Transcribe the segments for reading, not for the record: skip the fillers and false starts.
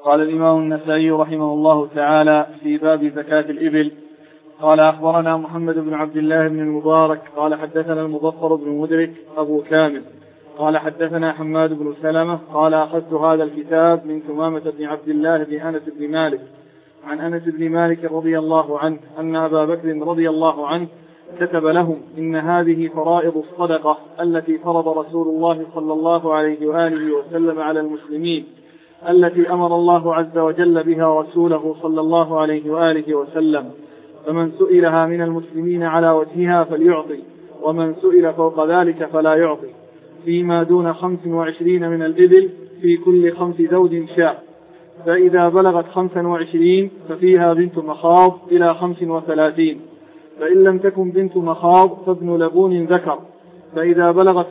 قال الإمام النسائي رحمه الله تعالى في باب زكاة الإبل. قال أخبرنا محمد بن عبد الله بن المبارك قال حدثنا المظفر بن مدرك أبو كامل قال حدثنا حماد بن سلمة قال أخذت هذا الكتاب من ثمامة بن عبد الله بن أنس بن مالك عن أنس بن مالك رضي الله عنه أن أبا بكر رضي الله عنه كتب لهم إن هذه فرائض الصدقة التي فرض رسول الله صلى الله عليه وآله وسلم على المسلمين، التي أمر الله عز وجل بها رسوله صلى الله عليه وآله وسلم، فمن سئلها من المسلمين على وجهها فليعطي، ومن سئل فوق ذلك فلا يعطي، فيما دون 25 من الإبل في كل 5 زوج شاة، فإذا بلغت 25 ففيها بنت مخاض إلى 35، فإن لم تكن بنت مخاض فابن لبون ذكر، فإذا بلغت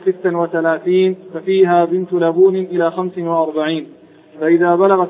36 ففيها بنت لبون إلى 45، فإذا بلغت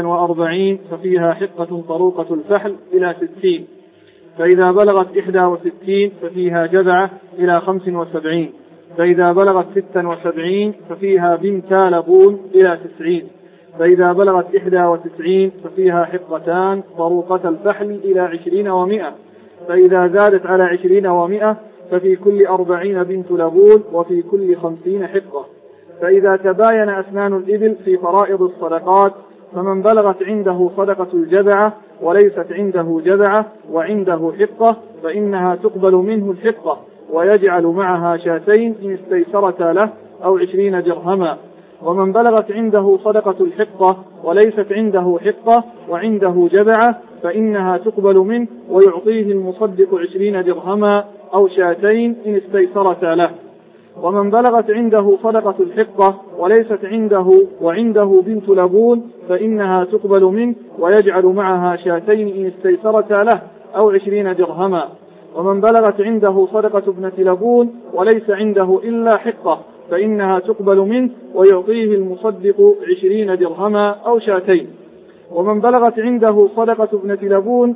46 ففيها حقة طروقة الفحل إلى 60، فإذا بلغت 61 ففيها جذعة إلى 75، فإذا بلغت 76 ففيها بنتا لبون إلى 90، فإذا بلغت 91 ففيها حقتان طروقة الفحل إلى 20 و100، فإذا زادت على 20 و100 ففي كل 40 بنت لبون وفي كل 50 حقة. فإذا تباين أسنان الإبل في فرائض الصدقات فمن بلغت عنده صدقة الجذعة وليست عنده جذعة وعنده حقة فإنها تقبل منه الحقة ويجعل معها شاتين إن استيسرتا له أو 20 درهما. ومن بلغت عنده صدقة الحقة وليست عنده حقة وعنده جذعة فإنها تقبل منه ويعطيه المصدق 20 درهما أو شاتين إن استيسرتا له. ومن بلغت عنده صدقة الحقة وليست عنده وعنده بنت لبون فإنها تقبل منه ويجعل معها شاتين إن استيسرتا له أو 20 درهما. ومن بلغت عنده صدقة ابنة لبون وليس عنده إلا حقة فإنها تقبل منه ويعطيه المصدق 20 درهما أو شاتين. ومن بلغت عنده صدقة ابنة لبون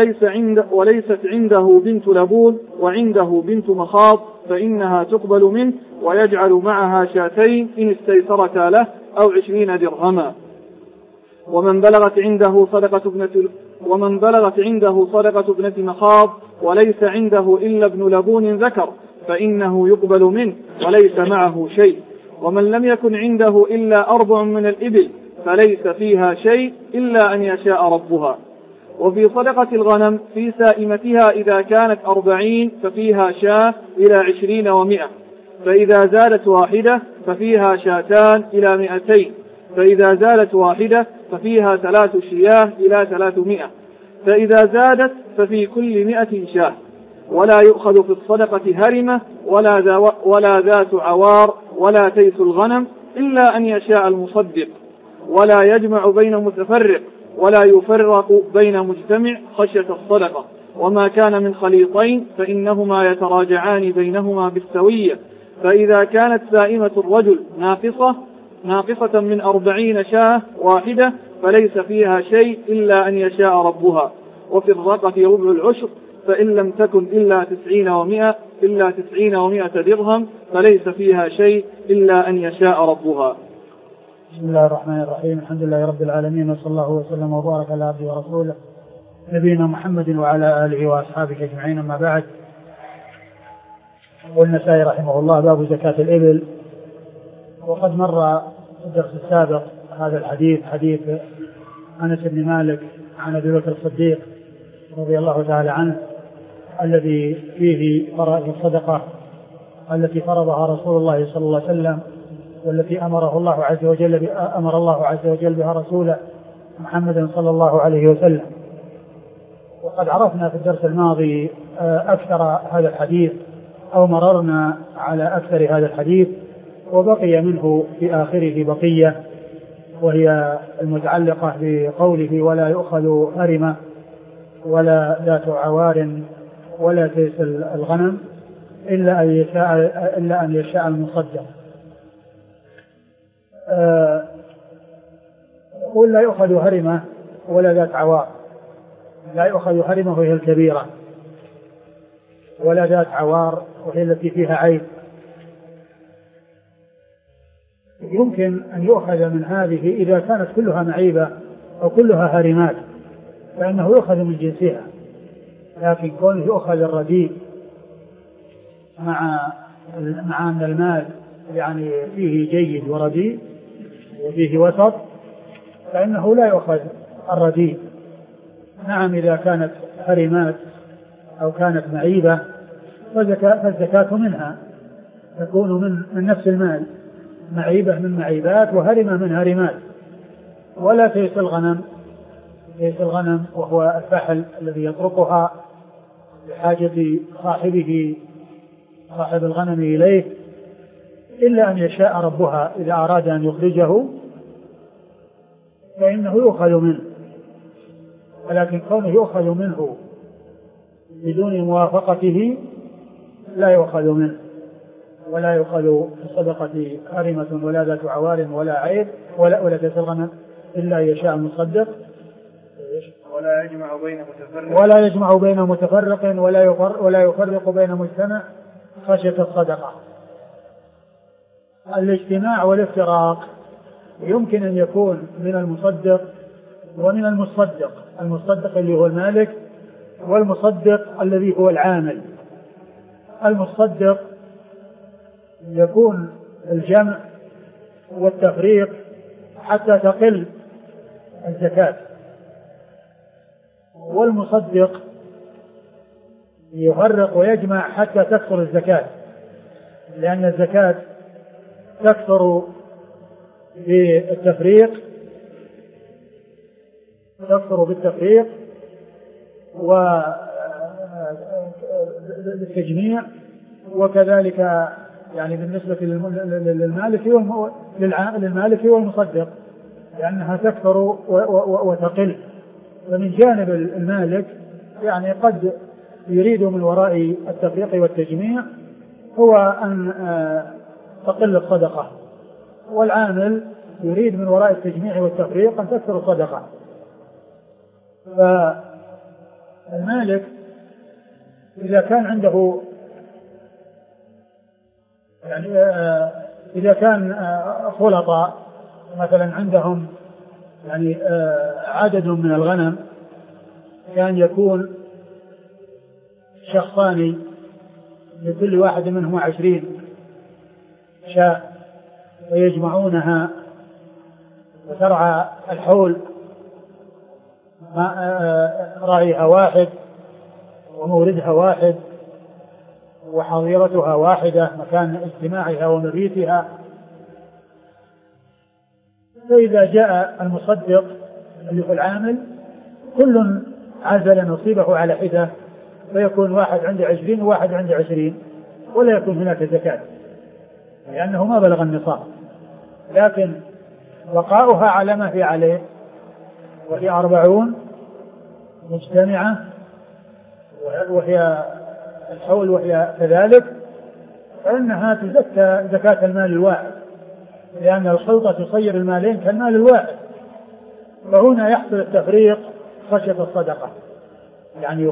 وليست عنده بنت لبون وعنده بنت مخاض فإنها تقبل منه ويجعل معها شاتين إن استيسرتا له أو 20 درهما. ومن بلغت عنده صدقة ابنة مخاض وليس عنده إلا ابن لبون ذكر فإنه يقبل منه وليس معه شيء. ومن لم يكن عنده إلا 4 من الإبل فليس فيها شيء إلا أن يشاء ربها. وفي صدقة الغنم في سائمتها إذا كانت 40 ففيها شاة إلى 20 و100، فإذا زادت واحدة ففيها شاتان إلى 200، فإذا زادت واحدة ففيها 3 شياه إلى 300، فإذا زادت ففي كل 100 شاه. ولا يؤخذ في الصدقة هرمة ولا ذات عوار ولا تيس الغنم إلا أن يشاء المصدق. ولا يجمع بين متفرق ولا يفرق بين مجتمع خشية الصدقة. وما كان من خليطين فإنهما يتراجعان بينهما بالسوية. فإذا كانت سائمة الرجل ناقصة من 40 شاة واحدة فليس فيها شيء إلا أن يشاء ربها. وفي الرقة ربع العشر، فإن لم تكن إلا 90 و100 درهم فليس فيها شيء إلا أن يشاء ربها. بسم الله الرحمن الرحيم. الحمد لله رب العالمين، وصلى الله وسلم وبارك على عبده ورسوله نبينا محمد وعلى آله وأصحابه أجمعين. أما بعد، والنسائي رحمه الله باب زكاة الإبل. وقد مر في الدرس السابق هذا الحديث، حديث أنس بن مالك عن أبي بكر الصديق رضي الله تعالى عنه، الذي فيه فرائض الصدقة التي فرضها رسول الله صلى الله عليه وسلم، والتي أمر الله عز وجل بها رسوله محمد صلى الله عليه وسلم. وقد عرفنا في الدرس الماضي أكثر هذا الحديث، أو مررنا على أكثر هذا الحديث، وبقي منه في آخره بقية، وهي المتعلقة بقوله ولا يؤخذ هرمة ولا ذات عوار ولا تيس الغنم إلا أن يشاء المصدق. يقول لا يؤخذ هرمة ولا ذات عوار. لا يؤخذ هرمة وهي الكبيرة، ولا ذات عوار وهي التي فيها عيب. يمكن أن يؤخذ من هذه إذا كانت كلها معيبة أو كلها هارمات فإنه يؤخذ من جنسها. لكن كونه يؤخذ الرديء مع أن المال يعني فيه جيد ورديء وفيه وسط فإنه لا يؤخذ الرديء. نعم إذا كانت هرمات أو كانت معيبة فالزكاة منها تكون من نفس المال، معيبة من معيبات وهرمة من هرمات. ولا تيس الغنم وهو الفحل الذي يطرقها بحاجة صاحب الغنم إليه إلا أن يشاء ربها إذا أراد أن يخرجه فإنه يؤخذ منه. ولكن كونه يؤخذ منه بدون موافقته لا يؤخذ منه، ولا يؤخذ في الصدقة هرمة ولا ذات عوار ولا عيب ولا تيس الغنم إلا يشاء المصدق. ولا يجمع بين متفرق ولا يفرق بين مجتمع خشية الصدقة. الاجتماع والافتراق يمكن أن يكون من المصدق ومن المصدق، المصدق اللي هو المالك والمصدق الذي هو العامل. المصدق يكون الجمع والتفريق حتى تقل الزكاة، والمصدق يفرق ويجمع حتى تكثر الزكاة، لأن الزكاة تكثر بالتفريق وبالتجميع، وكذلك يعني بالنسبة للمالك والمصدق لأنها تكثر وتقل. فمن جانب المالك يعني قد يريد من وراء التفريق والتجميع هو أن تقل الصدقة، والعامل يريد من وراء التجميع والتفريق أن تكثر الصدقة. فالمالك إذا كان عنده يعني إذا كان خلطاء مثلا عندهم يعني عدد من الغنم، كان يكون شخصان لكل واحد منهم 20 شاة ويجمعونها وترعى الحول، راعيها واحد وموردها واحد وحظيرتها واحدة مكان اجتماعها ومبيتها. فإذا جاء المصدق اللي هو العامل كل عزل نصيبه على حدة، فيكون واحد عنده 20 وواحد عنده 20 ولا يكون هناك زكاة لأنه ما بلغ النصاب، لكن بقاؤها على ما هي عليه وهي 40 مجتمعة وهي الحول وهي كذلك، فإنها تزكى زكاة المال الواحد، لأن الخلطة تصير المالين كالمال الواحد. فهنا يحصل التفريق خشية الصدقة، يعني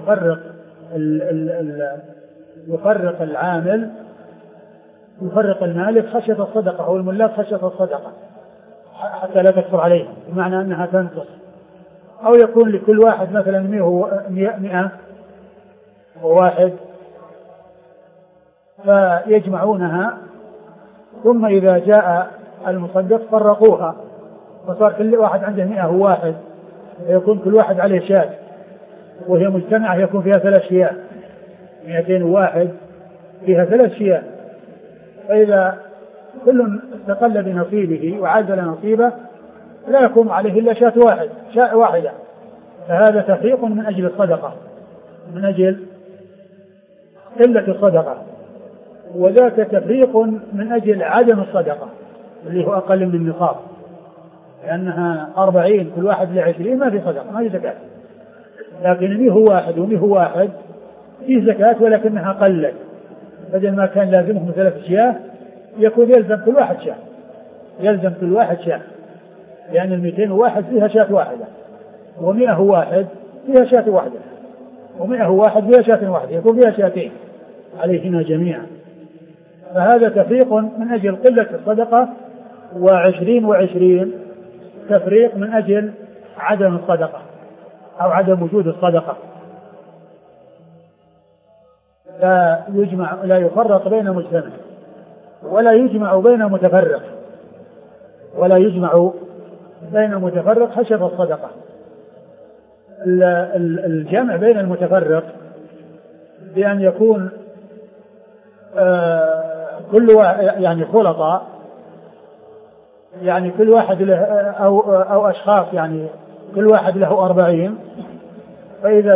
يفرق العامل يفرق المالك خشية الصدقة أو الملاك خشية الصدقة حتى لا تكثر عليهم، بمعنى أنها تنقص، أو يكون لكل واحد مثلا 100 وواحد فيجمعونها، ثم إذا جاء المصدق فرقوها فصار كل واحد عنده 101 فيكون كل واحد عليه شاة، وهي مجتمعة يكون فيها 3 شياه، 201 فيها 3 شياه. فإذا كل استقل بنصيبه وعزل نصيبه لا يكون عليه إلا شاة واحدة، فهذا تفريق من أجل الصدقة، من أجل قلة الصدقة، وذاك تفريق من أجل عدم الصدقة اللي هو أقل من النصاب، لأنها 40 كل واحد ل20 ما في صدقة ما في زكاة. لكن 101 فيه زكاة ولكنها قلت، بدل ما كان لازمهم 3 شياه يكون يلزم كل واحد شاة، لأن 201 فيها شاة واحدة، و101 فيها شاة واحدة، و101 فيها شاة واحدة، يكون فيها شاتين عليهما جميعا. فهذا تفريق من أجل قلة الصدقة، و20 تفريق من أجل عدم الصدقة أو عدم وجود الصدقة. لا يفرق بين مجتمع ولا يجمع بين متفرق، ولا يجمع بين متفرق حسب الصدقة. الجمع بين المتفرق بأن يكون كل يعني خلطاء، يعني كل واحد له أو أشخاص، يعني كل واحد له 40، فإذا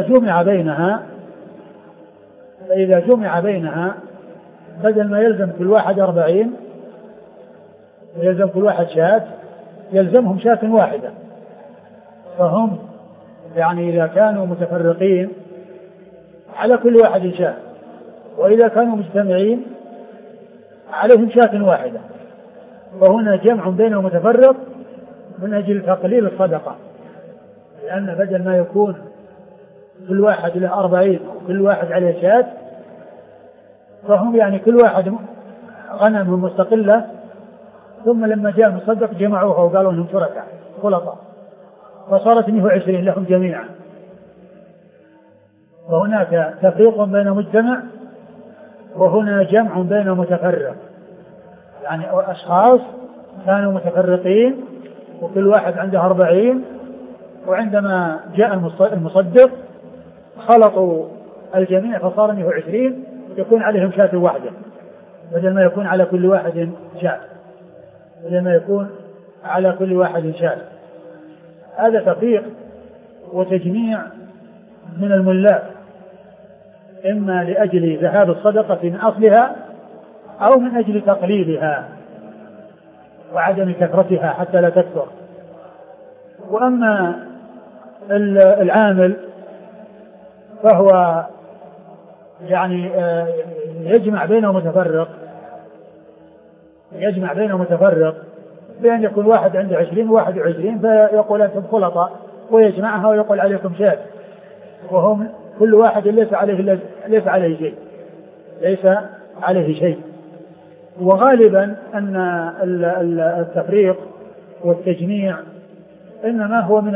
جمع بينها بدل ما يلزم كل واحد 40 يلزم كل واحد شاة، يلزمهم شاة واحدة. فهم يعني إذا كانوا متفرقين على كل واحد شاة، وإذا كانوا مجتمعين عليهم شاة واحدة. وهنا جمع بين متفرق من أجل تقليل الصدقة، لأن بدل ما يكون كل واحد له 40 وكل واحد عليه شاة، فهم يعني كل واحد غنم مستقلة، ثم لما جاء مصدق جمعوها وقالوا انهم شركاء خلطاء، فصارت 120 لهم جميعا. وهناك تفريق بين مجتمع، وهنا جمع بين متفرق، يعني أشخاص كانوا متفرقين وكل واحد عنده 40، وعندما جاء المصدق خلطوا الجميع فصار 120 يكون عليهم شاة واحدة بدل ما يكون على كل واحد شاة، هذا تفريق وتجميع من الملاك، إما لأجل ذهاب الصدقة من أصلها أو من أجل تقليلها وعدم كثرتها حتى لا تكثر. وأما العامل فهو يعني يجمع بينه متفرق بأن يكون واحد عنده 20 وواحد 20، فيقول أنتم خلطاء ويجمعها ويقول عليكم شاة، وهم كل واحد ليس عليه شيء. وغالبا أن التفريق والتجميع إنما هو من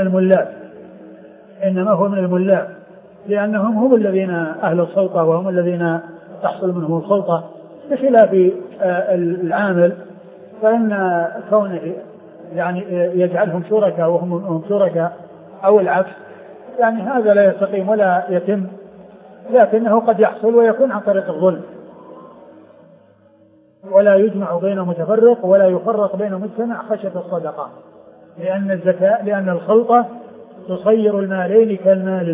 الملاك، لأنهم هم الذين أهل السلطة وهم الذين تحصل منهم السلطة، بخلاف العامل فإن كونه يعني يجعلهم شركاء وهم شركاء أو العكس، يعني هذا لا يستقيم ولا يتم، لكنه قد يحصل ويكون عن طريق الظلم. ولا يجمع بين متفرق ولا يفرق بين مجتمع خشية الصدقة، لأن الخلطة تصير المالين كالمال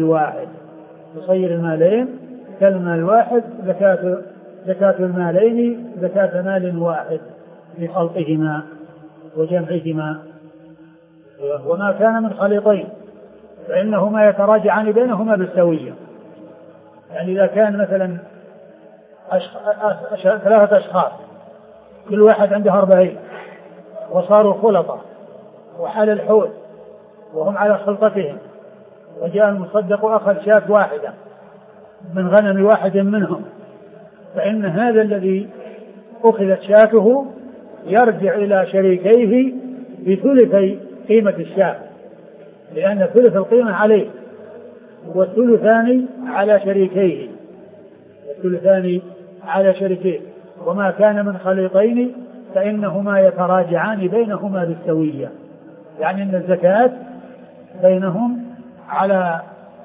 الواحد، زكاة المالين زكاة مال واحد لخلطهما وجمعهما. وما كان من خليطين فإنهما يتراجعان بينهما بالسوية. يعني إذا كان مثلا 3 أشخاص كل واحد عنده 40 وصاروا خلطة وحال الحول وهم على خلطتهم، وجاء المصدق أخذ شاة واحدة من غنم واحد منهم، فإن هذا الذي أخذت شاته يرجع إلى شريكيه بثلثي قيمة الشاة، لأن ثلث القيمة عليه والثلثان على شريكيه. وما كان من خليطين فإنهما يتراجعان بينهما بالسوية، يعني أن الزكاة بينهم على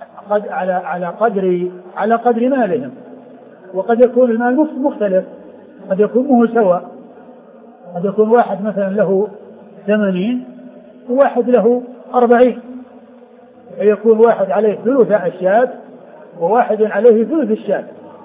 قدر مالهم. وقد يكون المال مختلف، قد يكون مو سواء، قد يكون واحد مثلا له 80 وواحد له 40، فيكون واحد عليه ثلث الشاة وواحد عليه ثلث الشاة.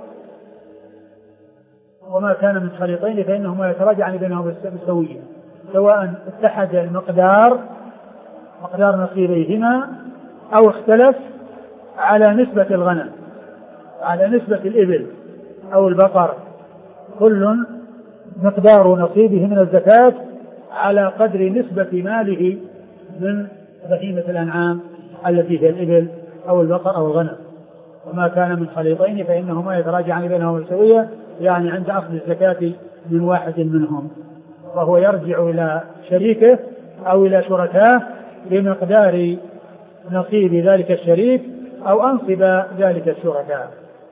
وما كان من خليطين فإنهما يتراجعان بينهما بالسوية، سواء اتحد مقدار نصيبيهما أو اختلف على نسبة الغنم، على نسبة الإبل أو البقر، كل مقدار نصيبه من الزكاة على قدر نسبة ماله من بهيمة الأنعام التي هي الإبل أو البقر أو الغنم. وما كان من خليطين فإنهما يتراجعان بينهما بالسوية، يعني عند أخذ الزكاة من واحد منهم، وهو يرجع إلى شريكه أو إلى شركاه بمقدار نصيب ذلك الشريك أو أنصب ذلك الشركاء.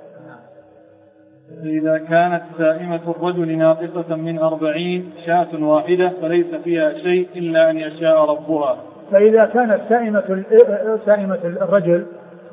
إذا كانت سائمة الرجل ناقصة من 40 شاة واحدة فليس فيها شيء إلا أن يشاء ربها. فإذا كانت سائمة الرجل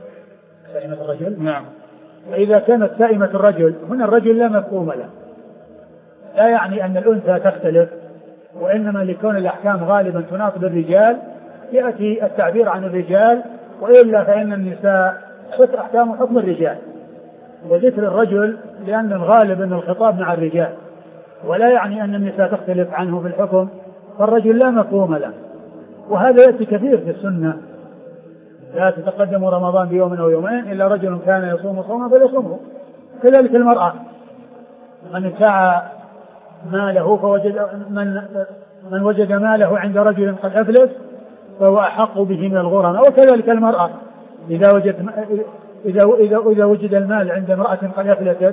نعم. فإذا كانت سائمة الرجل، هنا الرجل لا مفهوم له، لا يعني أن الأنثى تختلف، وإنما لكون الأحكام غالبا تناقض الرجال يأتي التعبير عن الرجال، وإلا فإن النساء أحكام حكم الرجال، وذكر الرجل لأن الغالب أن الخطاب مع الرجال، ولا يعني أن النساء تختلف عنه في الحكم، فالرجل لا مفهوم له. وهذا يأتي كثير في السنة، لا تتقدم رمضان بيوم أو يومين إلا رجل كان يصوم صوما فليصومه. كذلك المرأة، من ابتاع ماله من وجد ماله عند رجل قد أفلس فهو أحق به من الغرماء. وكذلك المرأة إذا وجد المال عند امرأة قد أفلست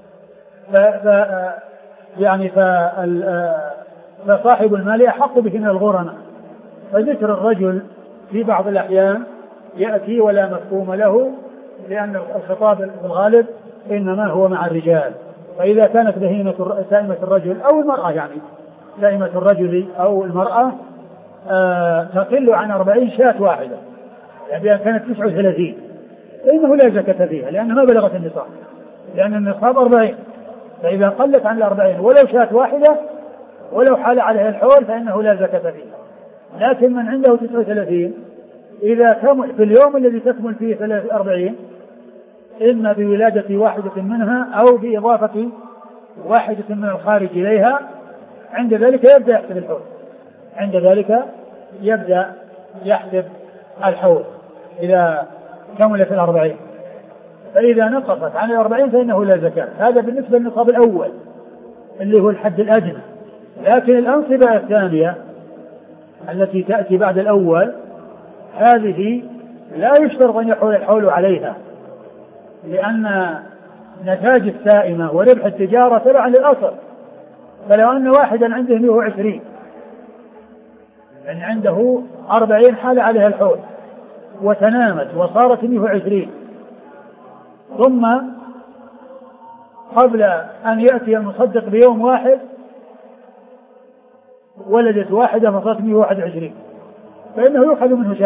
فصاحب المال أحق به من الغرماء. فذكر الرجل في بعض الأحيان يأتي ولا مفهوم له، لأن الخطاب في الغالب إنما هو مع الرجال. فإذا كانت سائمة الرجل أو المرأة، يعني سائمة الرجل أو المرأة تقل عن 40 شاة واحدة، يعني إذا كانت 39 فإنه لا زكاة فيها، لأنها ما بلغت النصاب، لأن النصاب 40. فإذا قلت عن 40 ولو شاة واحدة ولو حال عليها الحول فإنه لا زكاة فيها. لكن من عنده 39 إذا كمل في اليوم الذي تكمل فيه 40 إما بولادة واحدة منها أو بإضافة واحدة من الخارج إليها، عند ذلك يبدأ يحسب الحول، عند ذلك يبدأ يحسب الحول إذا كملت 40. فإذا نقصت عن 40 فإنه لا زكاة. هذا بالنسبة للنصاب الأول اللي هو الحد الأدنى. لكن الأنصبة الثانية التي تأتي بعد الأول هذه لا يشترط أن يحول الحول عليها، لأن نتاج السائمة وربح التجارة تبع للأصل. فلو أن واحدا عنده 120 يعني عنده 40 حال عليها الحول وتنامت وصارت 120، ثم قبل أن يأتي المصدق بيوم واحد ولدت واحدة فصارت 121، فإنه يؤخذ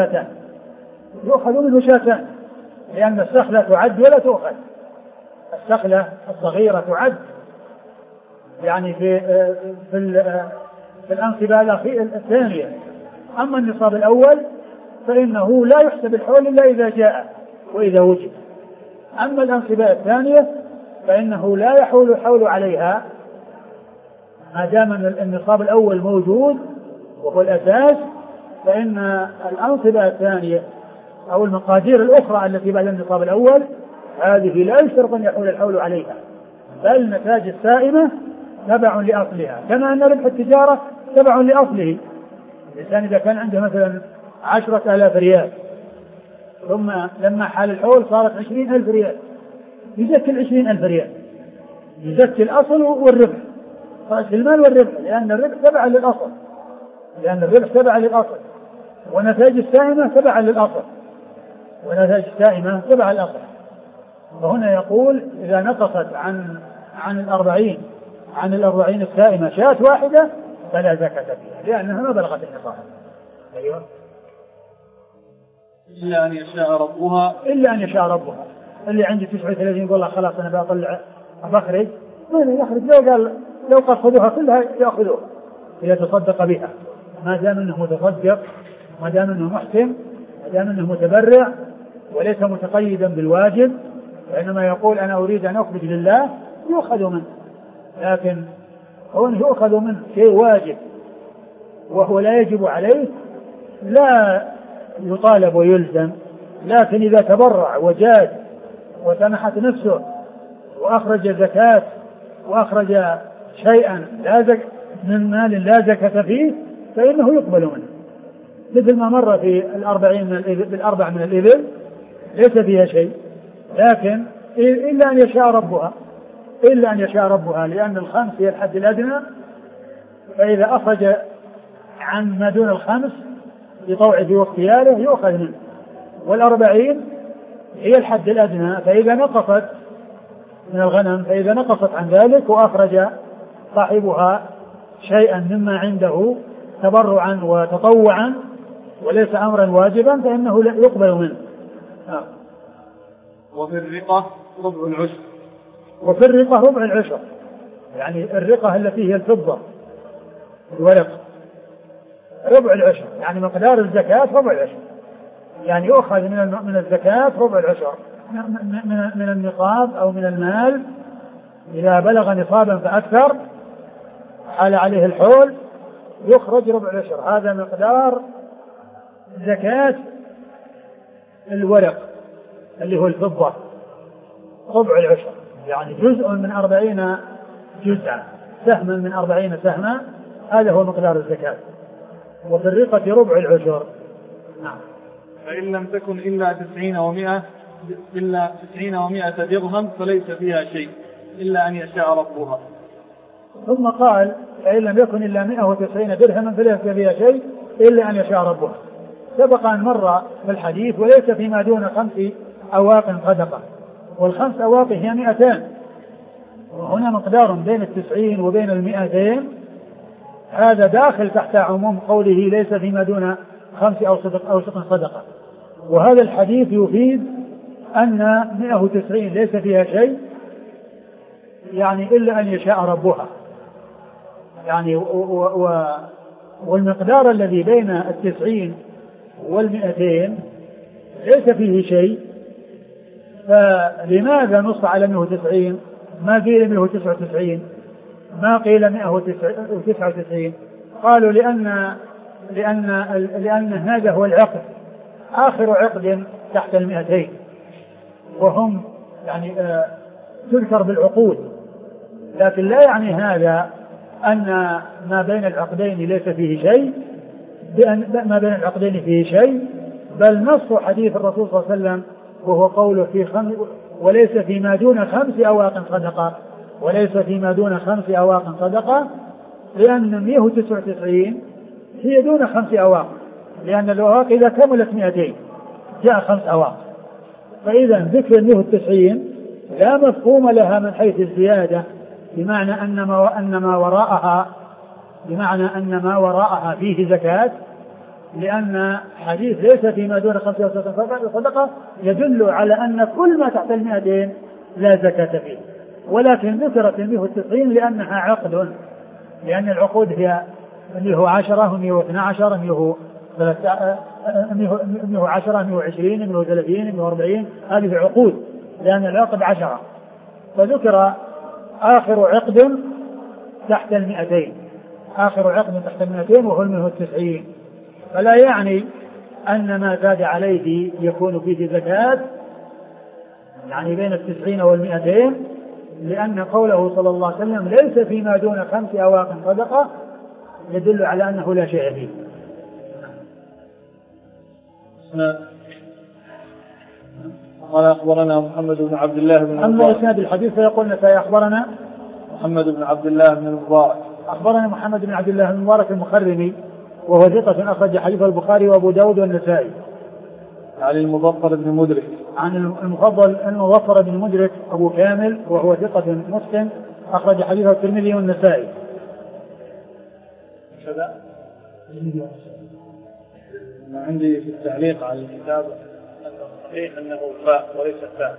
منه شاتان، لأن السخلة تعد ولا تؤخذ. السخلة الصغيرة تعد يعني في الأنصبة الثانية. أما النصاب الأول فإنه لا يحسب الحول إلا إذا جاء وإذا وجد. أما الأنصبة الثانية فإنه لا يحول الحول عليها ما دام النصاب الأول موجود وهو الأساس. فإن الأنصبة الثانية أو المقادير الأخرى التي بعد النصاب الأول هذه لا يشترط أن يحول الحول عليها، بل نتاج السائمة تبع لأصلها، كما أن ربح التجارة تبع لأصله. الإنسان إذا كان عنده مثلا 10,000 ريال ثم لما حال الحول صارت 20,000 ريال يزكي 20,000 ريال، يزكي الأصل والربح، رأس المال والربح، لأن الربح تبع للأصل، ونتاج السائمة تبع للأصل، فهنا يقول إذا نقصت عن 40 السائمة شاة واحدة فلا زكاة فيها، لأنها ما بلغت النصاب. أيوة. إلا أن يشاء ربها. اللي عندي 39 يقول الله خلاص أنا بطلع بخرج، من يخرج؟ لو قد خذوها كلها يأخذوها إذا تصدق بها، ما دام أنه متصدق، ما دام أنه محسن، ما دام أنه متبرع وليس متقيدا بالواجب، وإنما يقول أنا أريد أن أخرج لله يؤخذ منه. لكن هون يؤخذ منه شيء واجب وهو لا يجب عليه لا يطالب ويلزم. لكن إذا تبرع وجاد وسمحت نفسه وأخرج زكاة وأخرج شيئا من مال لا زكاة فيه فإنه يقبل منه، مثل ما مر في 40 من الإبل ليس فيها شيء، لكن إلا أن يشاء ربها، لأن الخمس هي الحد الأدنى. فإذا أخرج عن ما دون الخمس بطوعه واختياره يؤخذ منه، وال40 هي الحد الأدنى. فإذا نقصت من الغنم، فإذا نقصت عن ذلك وأخرج صاحبها شيئا مما عنده تبرعا وتطوعا وليس أمرا واجبا فإنه يقبل منه. وفي الرقة ربع العشر. وفي الرقة ربع العشر، يعني الرقة التي هي الفضة الورق ربع العشر، يعني مقدار الزكاة ربع العشر، يعني يؤخذ من الزكاة ربع العشر من النصاب أو من المال إذا بلغ نصابا فأكثر حال عليه الحول يخرج ربع العشر. هذا مقدار زكاة الورق اللي هو الفضة ربع العشر، يعني جزء من 40 جزءا، سهما من 40 سهما، هذا هو مقدار الزكاة. وفي الرقة ربع العشر. نعم. فإن لم تكن إلا 90 و100 درهم فليس فيها شيء إلا أن يشاء ربها. ثم قال فإن لم يكن إلا 190 درهما فليس فيها شيء إلا أن يشاء ربها. سبق أن مر في الحديث وليس فيما دون 5 أواق صدقة، والخمس أواق هي 200، وهنا مقدار بين 90 وبين 200، هذا داخل تحت عموم قوله ليس فيما دون 5 أوسق صدقة. وهذا الحديث يفيد أن 190 ليس فيها شيء، يعني إلا أن يشاء ربها، يعني والمقدار الذي بين 90 و200 ليس فيه شيء، فلماذا نص على 190 ما قيل 199 ما قيل 199؟ قالوا لأن هذا هو العقد، آخر عقد تحت 200، وهم يعني تذكر بالعقود، لكن لا يعني هذا أن ما بين العقدين ليس فيه شيء، بأن ما بين العقدين فيه شيء، بل نص حديث الرسول صلى الله عليه وسلم وهو قوله وليس فيما دون 5 أواق صدقة، وليس فيما دون 5 أواق صدقة، لأن 199 هي دون 5 أواق، لأن الأواق إذا كملت 200 جاء 5 أواق، فإذا ذكر 190 لا مفهوم لها من حيث الزيادة، بمعنى أن ما وراءها فيه زكاة، لأن حديث ليس فيما دون 5 صدقة يدل على أن كل ما تحت 200 لا زكاة فيه، ولكن ذكرت 190 لأنها عقد، لأن العقود هي 110 112 110 120 130 140، هذه عقود لأن العقد 10، فذكر آخر عقد تحت 200، آخر عقد تحت 200 وهو 190، فلا يعني أن ما زاد عليه يكون فيه زكاة، يعني بين 90 و200، لأن قوله صلى الله عليه وسلم ليس فيما دون 5 أواق صدقة يدل على أنه لا شيء فيه. قال أخبرنا محمد بن عبد الله بن المبارك. أما إسناد الحديث فيقول نسائي أخبرنا محمد بن عبد الله بن المبارك. أخبرنا محمد بن عبد الله بن المبارك المخرمي وهو ثقة أخرج حديثه البخاري وأبو داود والنسائي. عن المظفر بن مدرك. عن المظفر بن مدرك أبو كامل وهو ثقة مسلم أخرج حديثه الترمذي والنسائي. كذا عندي في التعليق على الكتاب أنه صحيح أنه فاء وليس فاء.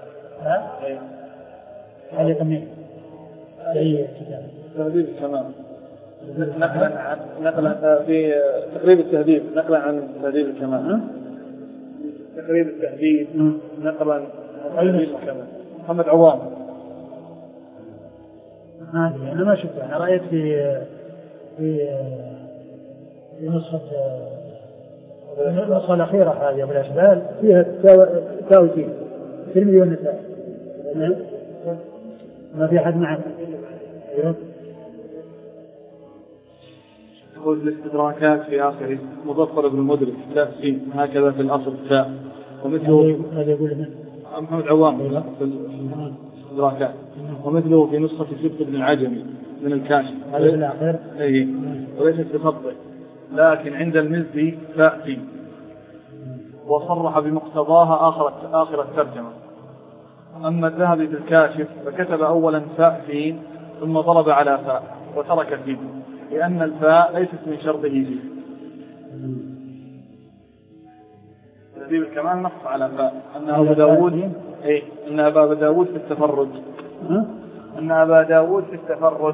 تعليق منين؟ أي كتاب؟ تهذيب الكمال. نقلا في تقريب التهذيب نقلا عن تهذيب الكمال. تقريب التهذيب نقلا عن تهذيب الكمال. محمد عوام. هذه أنا ما شفتها، أنا رأيت في النسخة الأخيرة هذه أبو الأشبال فيها تاوتين الترمذي والنسائي. ما في أحد معك؟ يقول الاستدراكات في آخر مظفر بن مدرك لا سين هكذا في الأصل التاء ومثله. هذا يقول من؟ محمد عوام في الاستدراكات ومثله في نسخة سبط بن العجمي من الكاشف. هذا في الآخر. وليست بخطه، لكن عند المزي فاء سين. وصرح بمقتضاها آخر الترجمة. أما الذهبي في الكاشف فكتب أولا فاء فين ثم ضرب على فاء وترك الفين لأن الفاء ليست من شرطه فيه. تهذيب الكمال نص على فاء أن أبا داود أن أبا داود في التفرد أن أبا داود في التفرد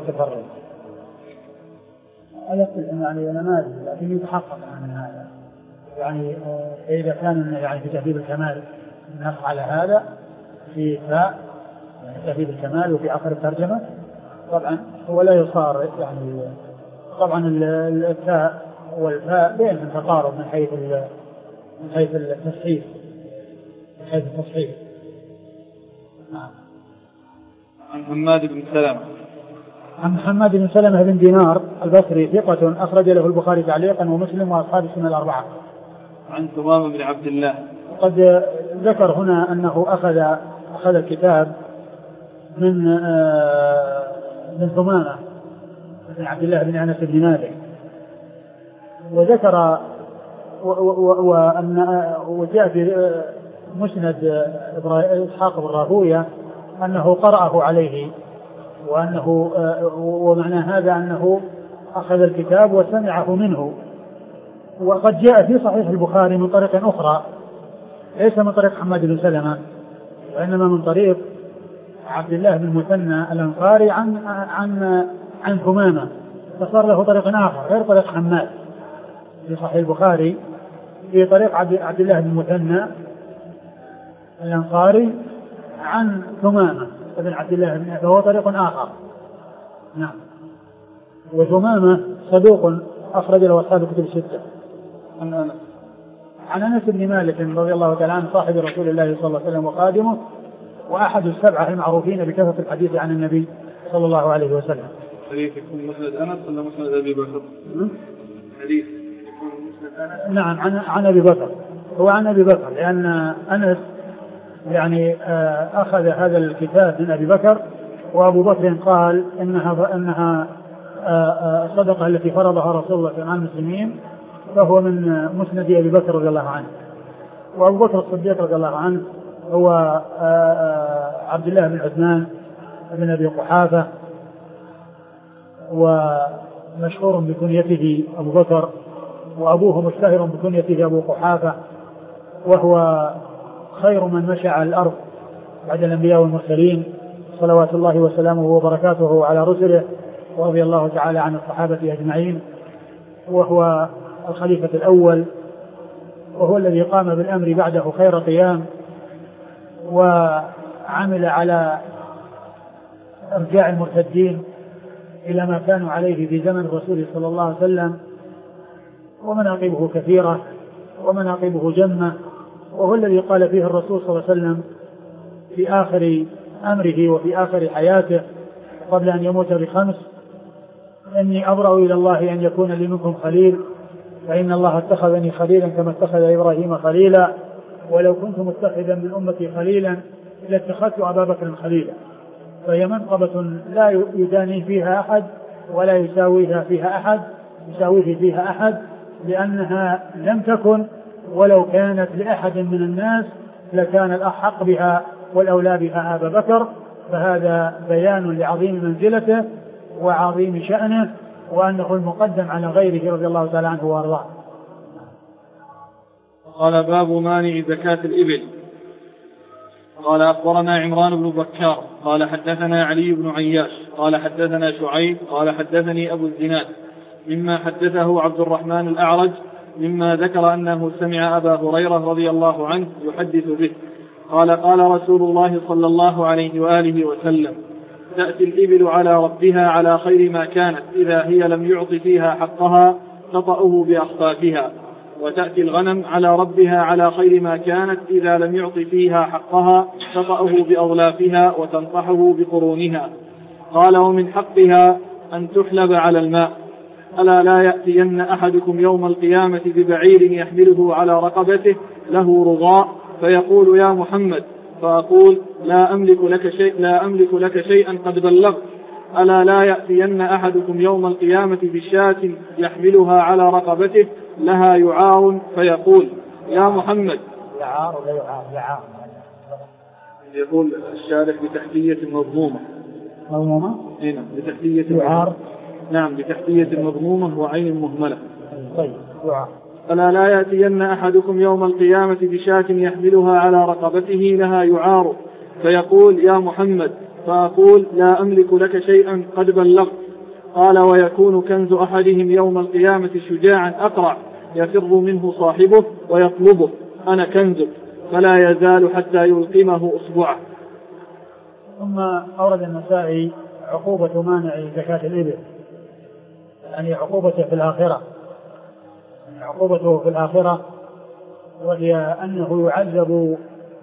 يعني أنا ما أدري لكن يتحقق عن هذا يعني إذا كان يعني في تهذيب الكمال نص على هذا في فاء يعني تهذيب الكمال وفي آخر الترجمة طبعا هو لا يصار يعني طبعا الفاء والفاء بينهم تقارب من حيث التصحيح عن حماد بن سلمة عن محمد بن سلمة بن دينار البصري ثقة أخرج له البخاري تعليقا ومسلم وأصحاب السنة الأربعة. عن ثمامة بن عبد الله قد ذكر هنا أنه أخذ الكتاب من ثمامة بن عبد الله بن أنس بن مالك وذكر وجاء في مسند إسحاق بن راهوية أنه قرأه عليه وأنه ومعنى هذا أنه أخذ الكتاب وسمعه منه. وقد جاء في صحيح البخاري من طريق أخرى ليس من طريق حماد بن سلمة وإنما من طريق عبد الله بن مثنى الأنصاري عن ثمامة فصار له طريق آخر غير طريق حماد في صحيح البخاري في طريق عبد الله بن مثنى الأنصاري عن ثمامة ابن عبد الله فهو طريق آخر. نعم. وثمامة صدوق أخرج له أصحاب الكتب الستة. عن أنس بن مالك رضي الله تعالى عنه صاحب رسول الله صلى الله عليه وسلم وخادمه وأحد السبعة المعروفين بكثرة الحديث عن النبي صلى الله عليه وسلم. حديث يكون مسند أنس ولا مسند أبي بكر؟ حديث يكون مسند أنس. نعم عن أبي بكر هو عن أبي بكر لأن أنس يعني أخذ هذا الكتاب من أبي بكر وأبو بكر قال إنها صدقة التي فرضها رسول الله على المسلمين فهو من مسند أبي بكر رضي الله عنه. وأبو بكر الصديق رضي الله عنه هو عبد الله بن عثمان بن أبي قحافة ومشهور بكنيته أبو بكر وأبوه مشتهر بكنيته أبو قحافة وهو خير من مشى على الأرض بعد الأنبياء والمرسلين صلوات الله وسلامه وبركاته على رسله ورضي الله تعالى عن الصحابة أجمعين وهو الخليفة الأول وهو الذي قام بالأمر بعده خير قيام وعمل على إرجاع المرتدين إلى ما كانوا عليه في زمن الرسول صلى الله عليه وسلم ومناقبه كثيرة ومناقبه جمة وهو الذي قال فيه الرسول صلى الله عليه وسلم في آخر أمره وفي آخر حياته قبل أن يموت ب5 إني أبرأ إلى الله أن يكون لي منكم خليل فإن الله اتخذني خليلا كما اتخذ إبراهيم خليلا ولو كنت متخذا من أمتي خليلا لاتخذت أبا بكر خليلا. فهي منقبة لا يداني فيها أحد ولا يساويه فيها أحد لأنها لم تكن ولو كانت لأحد من الناس لكان الأحق بها والأولى بها أبا بكر. فهذا بيان لعظيم منزلته وعظيم شأنه وأنه المقدم على غيره رضي الله تعالى عنه وارضاه. قال باب مانع زكاة الإبل. قال أخبرنا عمران بن بكار قال حدثنا علي بن عياش قال حدثنا شعيب قال حدثني أبو الزناد مما حدثه عبد الرحمن الأعرج مما ذكر أنه سمع أبا هريرة رضي الله عنه يحدث به قال قال رسول الله صلى الله عليه وآله وسلم تأتي الإبل على ربها على خير ما كانت إذا هي لم يعط فيها حقها تطأه بأخفافها وتأتي الغنم على ربها على خير ما كانت إذا لم يعط فيها حقها تطأه بأغلافها وتنطحه بقرونها. قال ومن حقها أن تحلب على الماء. ألا لا يأتين أحدكم يوم القيامة ببعير يحمله على رقبته له رضاء فيقول يا محمد فأقول لا أملك لك شيئا قد بلغت. ألا لا يأتين أحدكم يوم القيامة بشاة يحملها على رقبته لها يعار فيقول يا محمد. يعار ولا يعار؟ يعار. يقول الشارح بتحتية مضمومة. مضمومة؟ نعم بتحتية يعار. نعم بتحتية مضمومة وعين مهملة. طيب يعار. ألا لا يأتين أحدكم يوم القيامة بشاة يحملها على رقبته لها يعار فيقول يا محمد فأقول لا أملك لك شيئا قد بلغت. قال ويكون كنز أحدهم يوم القيامة شجاعا أقرع يفر منه صاحبه ويطلبه أنا كنزك فلا يزال حتى يلقمه أصبعه. ثم أورد النسائي عقوبة مانع زكاة الإبل، يعني عقوبته في الآخرة، عقوبته في الآخرة وهي أنه يعذب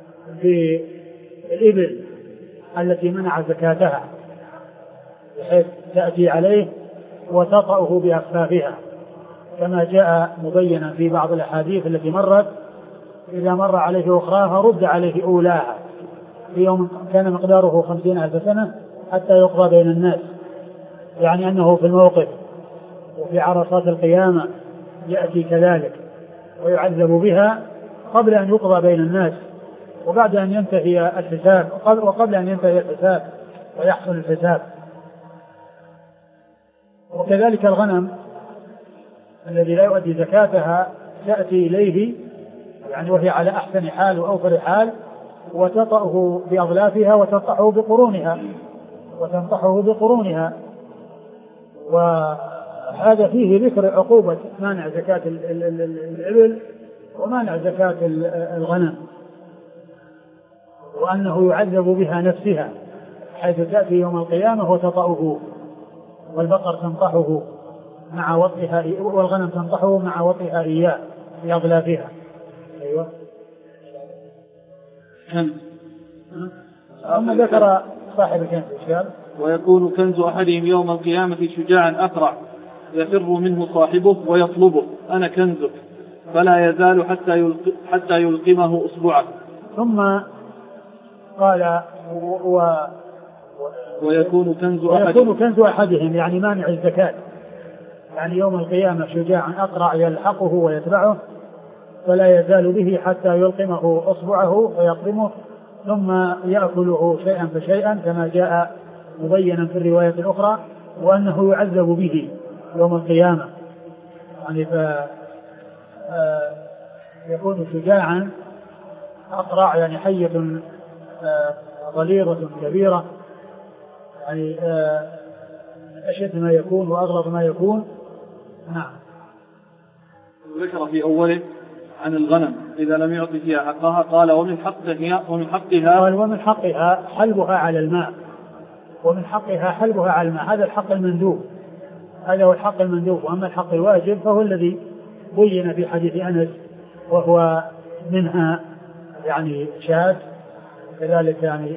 بالإبل التي منع زكاتها بحيث تأتي عليه وتطأه بأكفافها كما جاء مبينا في بعض الأحاديث التي مرت إذا مر عليه أخراها رد عليه أولاها في يوم كان مقداره 50,000 سنة حتى يقضى بين الناس، يعني أنه في الموقف وفي عرصات القيامة يأتي كذلك ويعذب بها قبل أن يقضى بين الناس وبعد أن ينتهي الحساب وقبل أن ينتهي الحساب ويحصل الحساب. وكذلك الغنم الذي لا يؤدي زكاتها تأتي إليه يعني وهي على أحسن حال وأوفر حال وتطأه بأظلافها وتنطحه بقرونها وهذا فيه ذكر عقوبة مانع زكاة الإبل ومانع زكاة الغنم وأنه يعذب بها نفسها حيث تأتي يوم القيامة وتطأه والبقر تنطحه مع وطئها والغنم تنطحه مع وطئها إياه بأظلافها. أيوة. ثم ذكر صاحب الكنز الشاب ويكون كنز أحدهم يوم القيامة شجاعا أقرع يفر منه صاحبه ويطلبه أنا كنزك فلا يزال حتى يلقمه أصبعه. ثم قال ويكون كنز أحدهم يعني مانع الزكاة يعني يوم القيامة شجاعا أقرع يلحقه ويتبعه فلا يزال به حتى يلقمه أصبعه ويقرمه ثم يأكله شيئا فشيئا كما جاء مبينا في الرواية الأخرى وأنه يعذب به يوم القيامة يعني يكون شجاعا أقرع يعني حية غليظة كبيرة يعني أشد ما يكون وأغلظ ما يكون. نعم. ذكر في أوله عن الغنم إذا لم يعطي فيها حقها قال ومن حقها حلبها على الماء هذا الحق المندوب هذا هو الحق المندوب وأما الحق الواجب فهو الذي بين في حديث أنس وهو منها يعني شاة كذلك يعني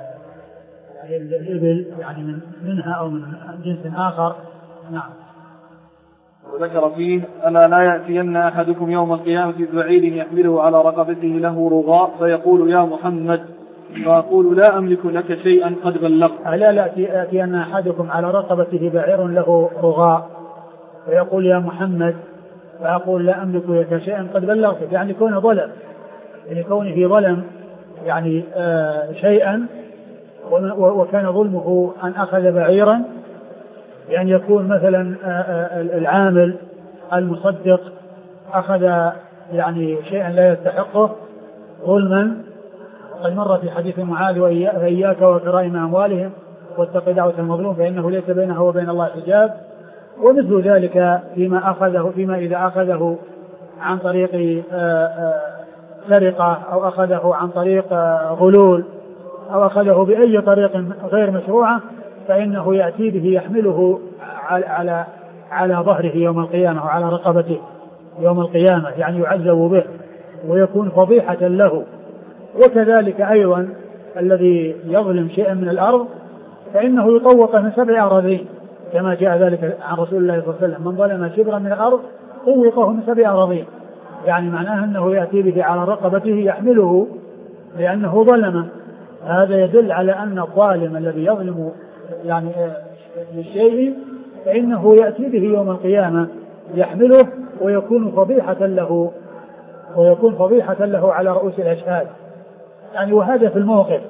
الإبل يعني منها أو من جنس آخر. نعم. وذكر فيه ألا لا يأتين أحدكم يوم القيامة ببعير يحمله على رقبته له رغاء فيقول يا محمد فأقول لا أملك لك شيئا قد بلغت. ألا لا يأتين أحدكم على رقبته بعير له رغاء فيقول يا محمد فأقول لا أملك لك شيئا قد بلغت يعني كونه ظلم يعني كونه ظلم يعني شيئا وكان ظلمه أن أخذ بعيرا يعني يكون مثلا العامل المصدق أخذ يعني شيئا لا يستحقه ظلما قد مر في حديث معاذ وإياك وكرائم أموالهم واتق دعوة المظلوم فإنه ليس بينه وبين الله حجاب ومثل ذلك فيما إذا أخذه عن طريق سرقة أو أخذه عن طريق غلول أو أخذه بأي طريق غير مشروعة فإنه يأتي به يحمله على ظهره يوم القيامة وعلى رقبته يوم القيامة يعني يعذب به ويكون فضيحة له. وكذلك أيضا الذي يظلم شيئا من الأرض فإنه يطوق من 7 أراضين كما جاء ذلك عن رسول الله صلى الله عليه وسلم من ظلم شبرا من الأرض طوقه من 7 أراضين يعني معناه أنه يأتي به على رقبته يحمله لأنه ظلمه. هذا يدل على أن الظالم الذي يظلم يعني للشيء فإنه يأتي به يوم القيامة يحمله ويكون فضيحة له ويكون فضيحة له على رؤوس الأشهاد يعني، وهذا في الموقف.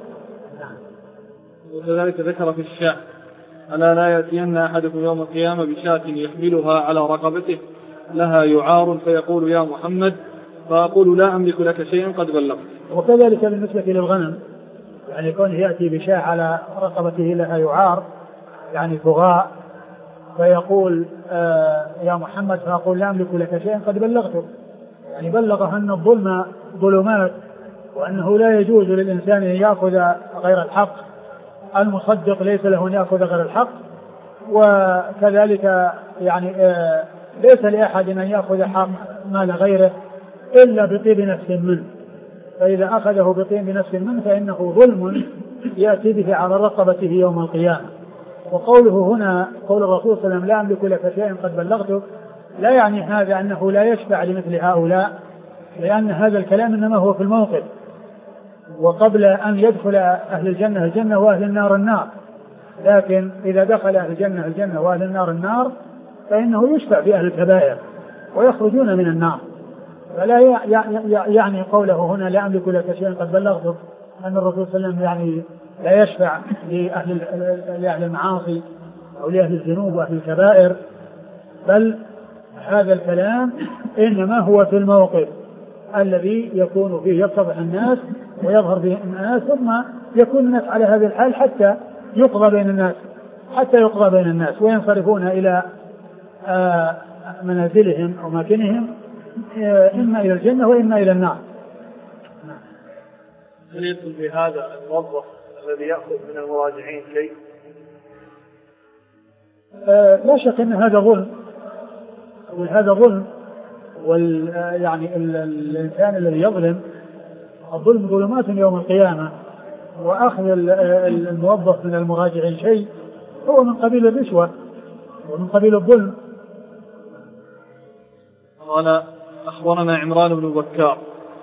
وكذلك ذكر في الشاة: ألا لا يأتين أحدكم يوم القيامة بشاة يحملها على رقبته لها يعار فيقول يا محمد، فأقول لا أملك لك شيئا قد بلغت. وكذلك بالنسبة للغنم، يعني يكون يأتي بشاة على رقبته لها يعار يعني بغاء، فيقول يا محمد، فأقول لا أملك لك شيئا قد بلغته، يعني بلغ أن الظلم ظلمات، وأنه لا يجوز للإنسان أن يأخذ غير الحق، المصدق ليس له أن يأخذ غير الحق، وكذلك يعني ليس لأحد أن يأخذ حق مال غيره إلا بطيب نفس منه، فإذا أخذه بطيب نفس منه فإنه ظلم يأتي به على رقبته يوم القيامة. وقوله هنا قول الرسول صلى الله عليه وسلم لا أملك لك شيئا قد بلغته، لا يعني هذا أنه لا يشفع لمثل هؤلاء، لأن هذا الكلام إنما هو في الموقف، وقبل أن يدخل أهل الجنة الجنة وأهل النار النار، لكن إذا دخل أهل الجنة الجنة وأهل النار النار فإنه يشفع بأهل الكبائر ويخرجون من النار. فلا يعني قوله هنا لا أملك لك شيئا قد بلغته أن الرسول صلى الله عليه وسلم يعني لا يشفع لأهل المعاصي أو لأهل الذنوب وأهل الكبائر، بل هذا الكلام إنما هو في الموقف الذي يكون فيه يتضح الناس ويظهر فيه الناس، ثم يكون الناس على هذه الحال حتى يقضى بين الناس وينصرفون إلى منازلهم أو ماكنهم، إما إلى الجنة وإما إلى النار. هل يدخل في هذا الموظف الذي يأخذ من المراجعين شيء؟ لا شك أن هذا ظلم، وهذا ظلم، يعني الإنسان الذي يظلم الظلم ظلمات يوم القيامة، وأخذ الموظف من المراجعين شيء هو من قبيل الرشوة ومن قبيل الظلم. قال أخبرنا عمران بن بكار.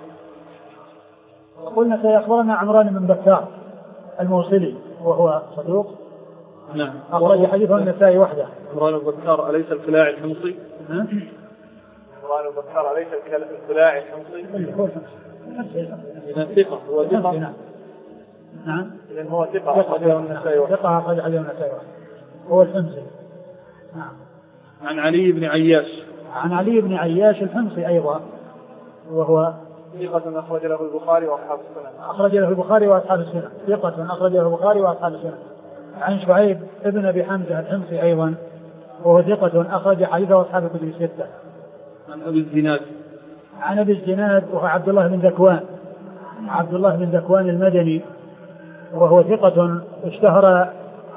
وقلنا سيخبرنا عمران بن بكار الموصلي وهو صدوق. نعم. أخرج حديثه النسائي وحده. عمران بن بكار أليس الفلاعي الحمصي؟ عمران بن بكار أليس الفلاعي الحمصي؟ هو ثقة. هو ثقة. نعم. إذن هو ثقة أخرجه النسائي وحده. ثقة أخرج حديثه النسائي وحده. هو الحمصي. نعم. عن علي بن عياش. عن علي بن عياش الحمصي أيضا، وهو ثقة أخرج له البخاري وأصحاب السنن. أخرج له البخاري وأصحاب السنن. ثقة أخرج له البخاري وأصحاب السنن. عن شعيب ابن أبي حمزة الحمصي أيضا، وهو ثقة أخرج حديثه أصحاب الكتب الستة. عن أبي الزناد. عن أبي الزناد وهو عبد الله بن ذكوان، عبد الله بن ذكوان المدني، وهو ثقة اشتهر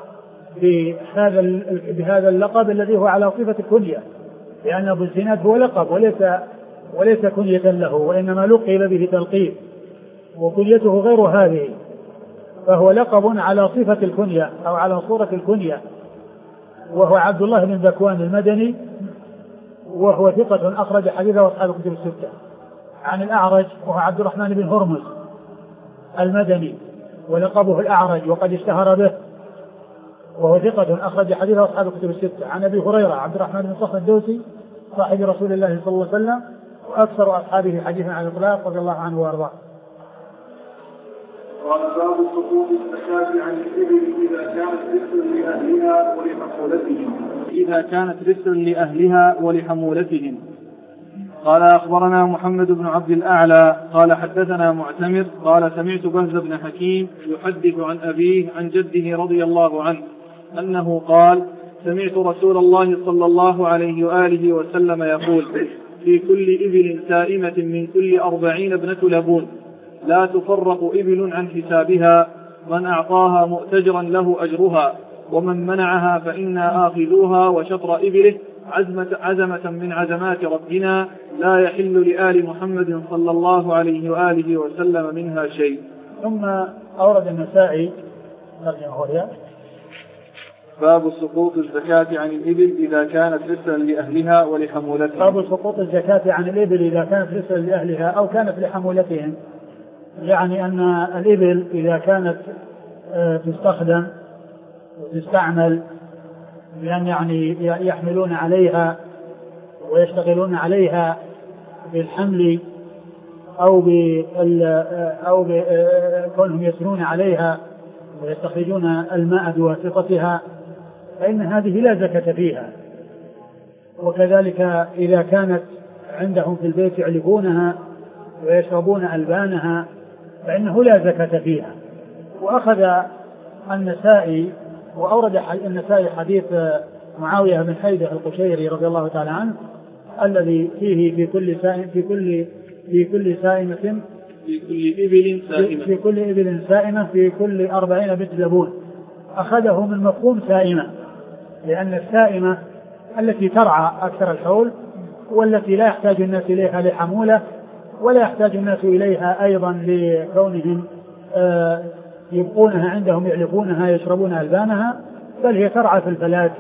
بهذا اللقب الذي هو على صفة الكنية، لأن أبو الزناد هو لقب وليس كنية له، وإنما لقب به تلقيب، وكنيته غير هذه، فهو لقب على صفة الكنية أو على صورة الكنية، وهو عبد الله بن ذكوان المدني، وهو ثقة أخرج حديثه أصحاب الكتب الستة. عن الأعرج وهو عبد الرحمن بن هرمز المدني، ولقبه الأعرج وقد اشتهر به، وهو ثقة أخرج حديثه أصحاب الكتب الستة. عن أبي هريرة عبد الرحمن بن صخر الدوسي صاحب رسول الله صلى الله عليه وسلم، وأكثر أصحابه حديثا عن الإطلاق رضي الله عنه وأرضاه. قال باب سقوط الزكاة عن الإبل إذا كانت رسل لأهلها ولحمولتهم. قال أخبرنا محمد بن عبد الأعلى قال حدثنا معتمر قال سمعت بهز بن حكيم يحدث عن أبيه عن جده رضي الله عنه أنه قال سمعت رسول الله صلى الله عليه وآله وسلم يقول في كل إبل سائمة من كل 40 ابنة لبون لا تفرق إبل عن حسابها، من أعطاها مؤتجرا له أجرها، ومن منعها فإنا آخذوها، وشطر إبله عزمة من عزمات ربنا لا يحل لآل محمد صلى الله عليه وآله وسلم منها شيء. ثم أورد النسائي باب سقوط الزكاة عن الإبل إذا كانت رسلا لأهلها ولحمولتهم. باب سقوط الزكاة عن الإبل إذا كانت رسلا لأهلها أو كانت لحمولتهم، يعني أن الإبل إذا كانت تستخدم وتستعمل، لأن يعني يحملون عليها ويشتغلون عليها بالحمل أو بكونهم يسرون عليها ويستخرجون الماء بواسطتها، فإن هذه لا زكاة فيها. وكذلك إذا كانت عندهم في البيت يعلبونها ويشربون ألبانها فإنه لا زكاة فيها. وأخذ النسائي وأورد النسائي حديث معاوية بن حيدة القشيري رضي الله تعالى عنه الذي فيه في كل إبل سائمة في كل 40 بنت لبون. أخذه من مفهوم سائمة، لأن السائمة التي ترعى أكثر الحول والتي لا يحتاج الناس إليها لحمولة ولا يحتاج الناس إليها أيضا لكونهم يبقونها عندهم يعلقونها يشربون ألبانها، بل هي ترعى في الفلاة.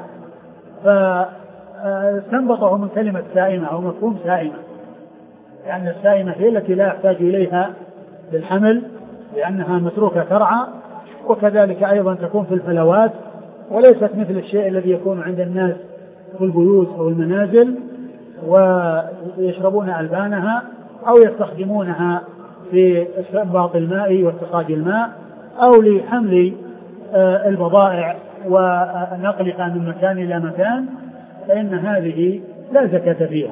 فاستنبطه من كلمة سائمة أو مفهوم سائمة، لأن السائمة هي التي لا يحتاج إليها للحمل لأنها متروكة ترعى، وكذلك أيضا تكون في الفلوات وليست مثل الشيء الذي يكون عند الناس في البيوت أو المنازل ويشربون ألبانها أو يستخدمونها في استنباط الماء واستخراج الماء أو لحمل البضائع ونقلها من مكان إلى مكان، فإن هذه لا زكاة فيها.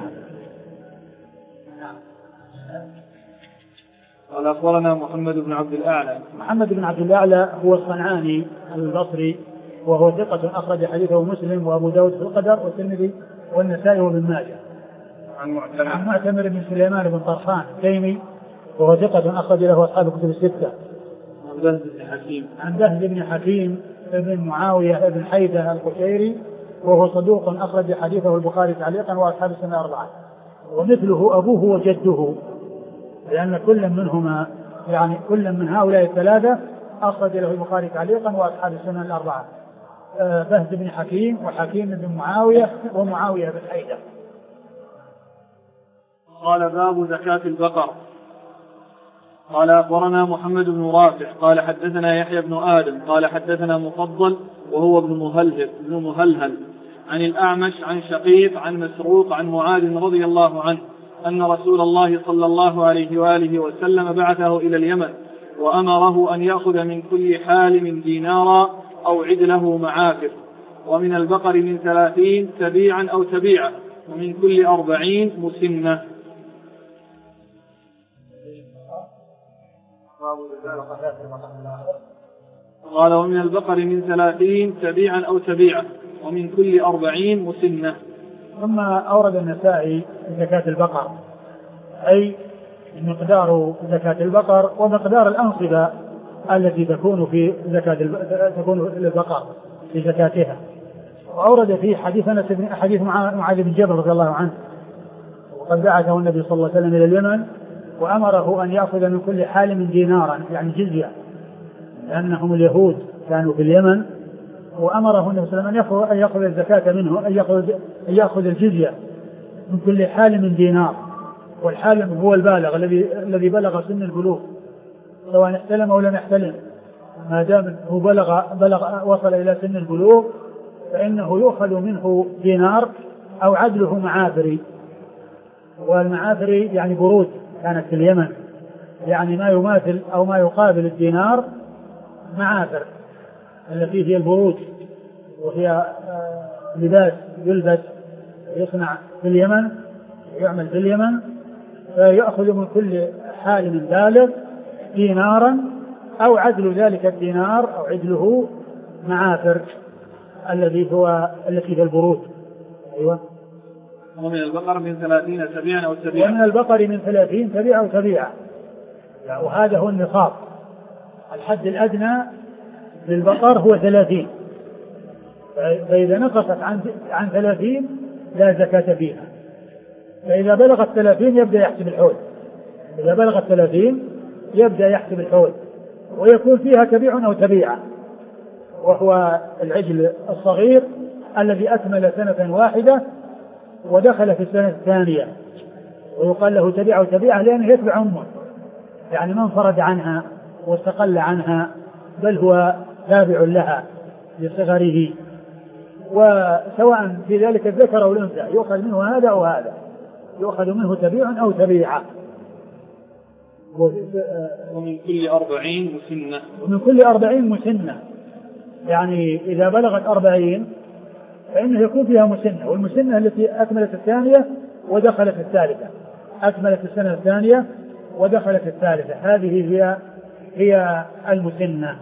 قال أخبرنا محمد بن عبد الأعلى. محمد بن عبد الأعلى هو الصنعاني البصري وهو ثقة أخرج حديثه مسلم وأبو داود في القدر والترمذي والنسائي وابن ماجه. عن معتمر بن سليمان بن طرخان التيمي وهو ثقة أخرج له أصحاب الكتب الستة. عن بهز بن حكيم ابن معاوية ابن حيدة القشيري وهو صدوق أخرج حديثه البخاري تعليقا وأصحاب السنة 4. ومثله أبوه وجده، لأن كل منهما يعني كل من هؤلاء الثلاثة أخرج له البخاري تعليقا وأصحاب السنة 4. بهز بن حكيم وحكيم بن معاوية ومعاوية بن حيدة. قال باب زكاة البقر. قال أخبرنا محمد بن رافع قال حدثنا يحيى بن آدم قال حدثنا مفضل وهو ابن مهلهل عن الأعمش عن شقيق عن مسروق عن معاذ رضي الله عنه أن رسول الله صلى الله عليه وآله وسلم بعثه إلى اليمن وأمره أن يأخذ من كل حالم دينارا أو عدله معافر، ومن البقر من 30 تبيعا أو تبيعة، ومن كل 40 مسنة. قال ومن البقر من 30 تبيعا أو تبيعة، ومن كل 40 مسنة. ثم أورد النسائي زكاة البقر، أي مقدار زكاة البقر ومقدار الأنصبة التي تكون في تكون للبقر في زكاتها. وأورد فيه حديث معاذ بن جبل رضي الله عنه، وقد بعثه النبي صلى الله عليه وسلم إلى اليمن وأمره أن يأخذ من كل حالم دينارا يعني جزية، لأنهم اليهود كانوا في اليمن، وأمره النبي صلى الله عليه وسلم أن يأخذ الزكاة منه، أن يأخذ الجزية من كل حالم دينار. والحالم هو البالغ الذي بلغ سن البلوغ سواء احتلم أو لم يحتلم، ما دام هو وصل إلى سن البلوغ فإنه يؤخذ منه دينار أو عدله معافري. والمعافري يعني برود كانت في اليمن، يعني ما يماثل أو ما يقابل الدينار معافر التي هي البرود، وهي لباس يلبس يصنع في اليمن يعمل في اليمن، فيأخذ من كل حالم بالغ دينارا أو عدل ذلك الدينار أو عدله معافر التي هي البرود. أيوة. ومن البقر من 30 تبيعا أو تبيعة. ومن البقر من 30 تبيعا أو تبيعة، وهذا هو النصاب. الحد الأدنى للبقر هو 30، فإذا نقصت عن 30 لا زكاة فيها، فإذا بلغت 30 يبدأ يحسب الحول. إذا بلغت 30 يبدأ يحسب الحول، ويكون فيها تبيع أو تبيعة، وهو العجل الصغير الذي أكمل سنة واحدة ودخل في السنة الثانية، ويقال له تبيع أو تبيعة لأنه يتبع أمه، يعني من فرد عنها واستقل عنها، بل هو تابع لها لصغره، وسواء في ذلك الذكر أو الأنثى يؤخذ منه هذا أو هذا، يؤخذ منه تبيع أو تبيعة. ومن كل 40 مسنة. ومن كل 40 مسنة، يعني إذا بلغت 40 فإنه يكون فيها مسنة، والمسنة التي أكملت الثانية ودخلت الثالثة، أكملت السنة الثانية ودخلت الثالثة، هذه هي المسنة.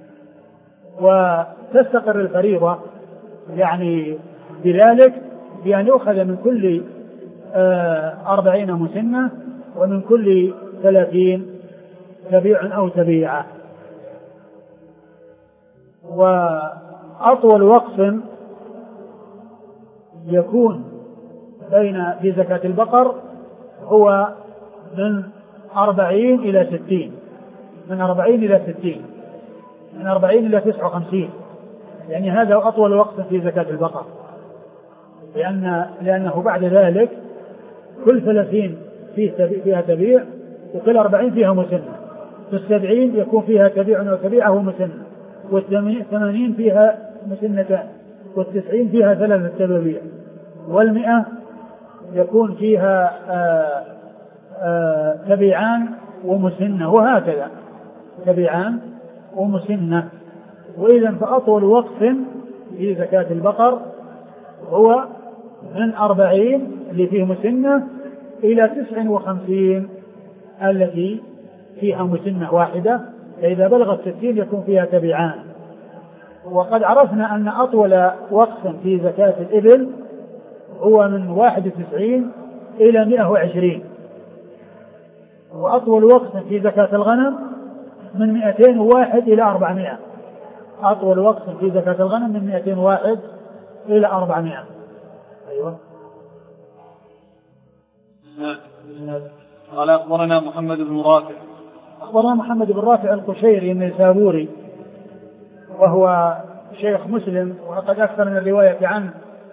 وتستقر الفريضة يعني بذلك بأن يؤخذ من كل 40 مسنة ومن كل 30 تبيع أو تبيعة. وأطول وقت يكون في زكاة البقر هو من 40 إلى 60، من 40 إلى 60، من 40 إلى 59، يعني هذا أطول وقت في زكاة البقر، لأنه بعد ذلك كل 30 فيها تبيع، وكل 40 فيها مسنة، في 70 يكون فيها تبيع وتبيعة ومسنة، وال80 فيها مسنتان، وال90 فيها 3 تبيع، وال100 يكون فيها تبيعان ومسنة، وهكذا تبيعان ومسنة. وإذا فأطول وقت في زكاة البقر هو من 40 اللي فيه مسنة إلى 59 التي فيها مسنة واحدة، فإذا بلغت 60 يكون فيها تبيعان. وقد عرفنا أن أطول وقت في زكاة الإبل هو من 91 إلى 120، وأطول وقت في زكاة الغنم من 201 إلى 400، أطول وقت في زكاة الغنم من 201 إلى 400. أيوة. قال أخبرنا محمد بن رافع. أخبرنا محمد بن رافع القشيري النيسابوري، وهو شيخ مسلم وقد أكثر من الرواية عنه،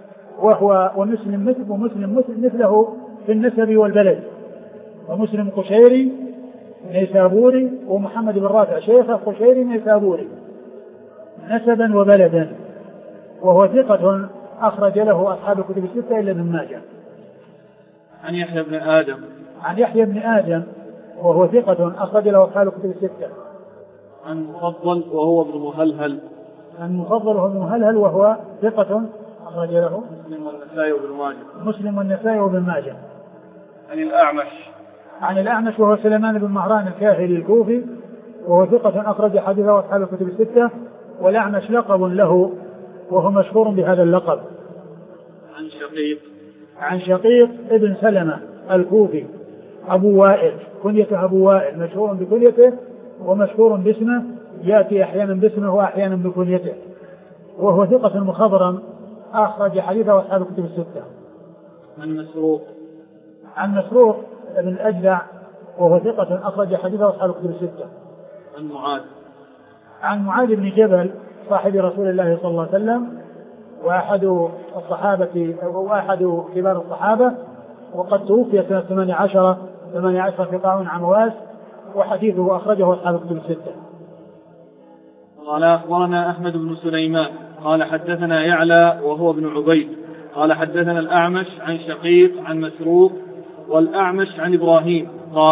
ومسلم مثله في النسب والبلد، ومسلم قشيري نيسابوري، ومحمد بن رافع شيخ قشيري نيسابوري نسبا وبلدا، وهو ثقة أخرج له أصحاب الكتب الستة إلا ابن ماجه. عن يحيى بن آدم. عن يحيى بن آدم وهو ثقة أخرج له أصحاب الكتب الستة. عن مفضل وهو ابن مهلهل. عن مفضل وهو ابن مهلهل وهو ثقة أخرج له مسلم والنسائي وابن ماجه. مسلم والنسائي وابن ماجه. عن الأعمش. عن الأعمش وهو سليمان بن مهران الكاهلي الكوفي، وهو ثقة أخرج حديثه أصحاب الكتب الستة، والأعمش لقب له وهو مشهور بهذا اللقب. عن شقيق. عن شقيق ابن سلمة الكوفي أبو وائل، كنيته أبو وائل، مشهور بكنيته ومشهور باسمه، يأتي أحيانا باسمه وأحيانا بكنيته، وهو ثقة مخضرم أخرج حديثه أصحاب الكتب الستة. عن مسروق. عن مسروق ابن الأجدع وهو ثقة أخرج حديثه أصحاب الكتب الستة. عن معاذ. عن معاذ بن جبل صاحب رسول الله صلى الله عليه وسلم، وأحد الصحابة وأحد كبار الصحابة، وقد توفي سنة 18 في طاعون عمواس، وحديثه أخرجه أصحاب الكتب الستة. قال أخبرنا أحمد بن سليمان قال حدثنا يعلى وهو ابن عبيد قال حدثنا الأعمش عن شقيق عن مسروق، والأعمش عن إبراهيم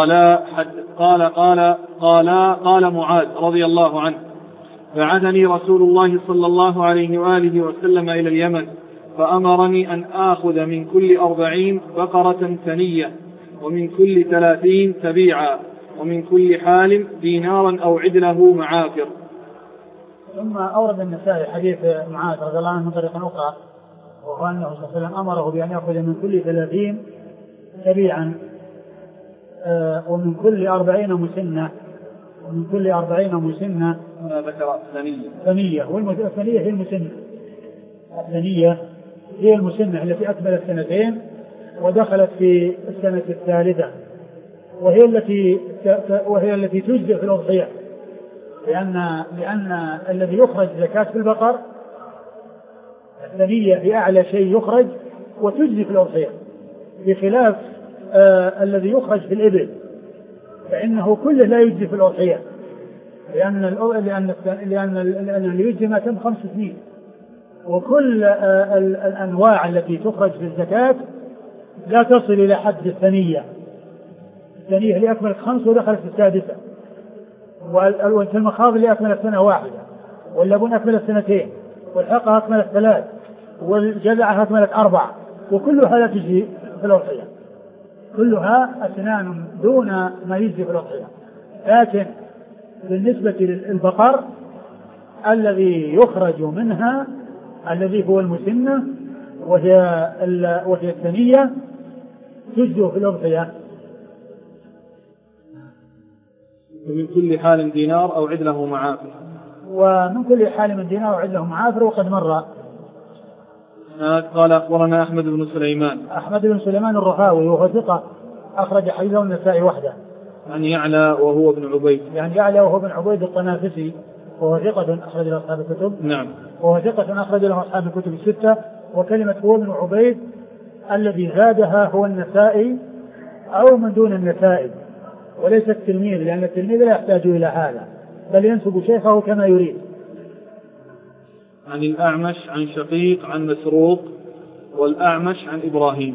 قال معاذ رضي الله عنه: بعثني رسول الله صلى الله عليه وآله وسلم إلى اليمن، فأمرني أن آخذ من كل 40 بقرة ثنية، ومن كل 30 تبيعا، ومن كل حال دينارا أو عدله معافر. ثم أورد النسائي حديث معاذ رضي الله عنه من طريق أخرى، وهو أنه صلى الله عليه وسلم أمره بأن يأخذ من كل 30 تبيعا، ومن كل 40 مسنة، ومن كل 40 مسنة ذكر ثنية، والثنية هي المسنة، الثنية هي المسنة التي أكملت سنتين ودخلت في السنة الثالثة، وهي التي تجزئ في الأضحية، لأن الذي يخرج زكاة في البقر الثنية بأعلى شيء يخرج وتجزئ في الأضحية، بخلاف الذي يخرج في الإبل فإنه كله لا يجزي في الأضحية، لأن اللي يجزي ما تم 5 سنين، وكل الأنواع التي تخرج في الزكاة لا تصل إلى حد الثنية، الثانية اللي أكملت 5 ودخلت في السادسة، والمخاض اللي أكملت 1 سنة، واللبون أكملت 2، والحقة أكملت 3، والجذعة أكملت 4، وكلها لا تجزي في الأضحية، كلها أسنان دون ما يجزي في الأضحية. لكن بالنسبة للبقر الذي يخرج منها الذي هو المسنة وهي الثنية تجزي في الأضحية. ومن كل حال دينار أو عدله معافر. ومن كل حال من دينار أو عدله معافر. وقد مر. قال أخبرنا أحمد بن سليمان. أحمد بن سليمان الرهاوي وهو ثقة أخرج حديثه النسائي وحده. عن يعلى وهو ابن عبيد. يعني يعلى وهو ابن عبيد الطنافسي وهو ثقة أخرج له أصحاب الكتب. نعم. وهو ثقة أخرج له أصحاب الكتب 6. وكلمة هو ابن عبيد الذي زادها هو النسائي أو من دون النسائي، وليس التلميذ، لأن التلميذ لا يحتاج إلى هذا بل ينسب شيخه كما يريد. عن الأعمش عن شقيق عن مسروق والأعمش عن إبراهيم.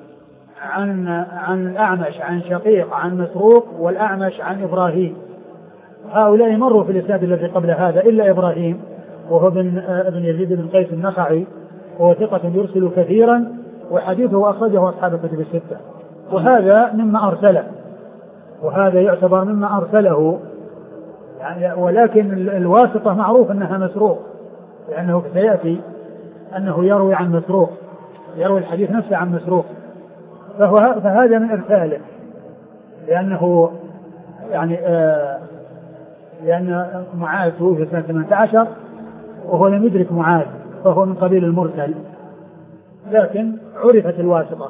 عن الأعمش عن شقيق عن مسروق والأعمش عن إبراهيم. هؤلاء مروا في الإسناد الذي قبل هذا إلا إبراهيم وهو ابن يزيد بن قيس النخعي وهو ثقة يرسل كثيرا وحديثه أخرجه أصحاب الكتب 6. وهذا مما أرسله، وهذا يعتبر مما أرسله يعني. ولكن الواسطة معروف أنها مسروق، لأنه سيأتي أنه يروي عن مسروق، يروي الحديث نفسه عن مسروق، فهذا من إرساله، لأنه يعني لأن معاذ توفي سنة 18 وهو لم يدرك معاذ، فهو من قبيل المرسل، لكن عرفت الواسطة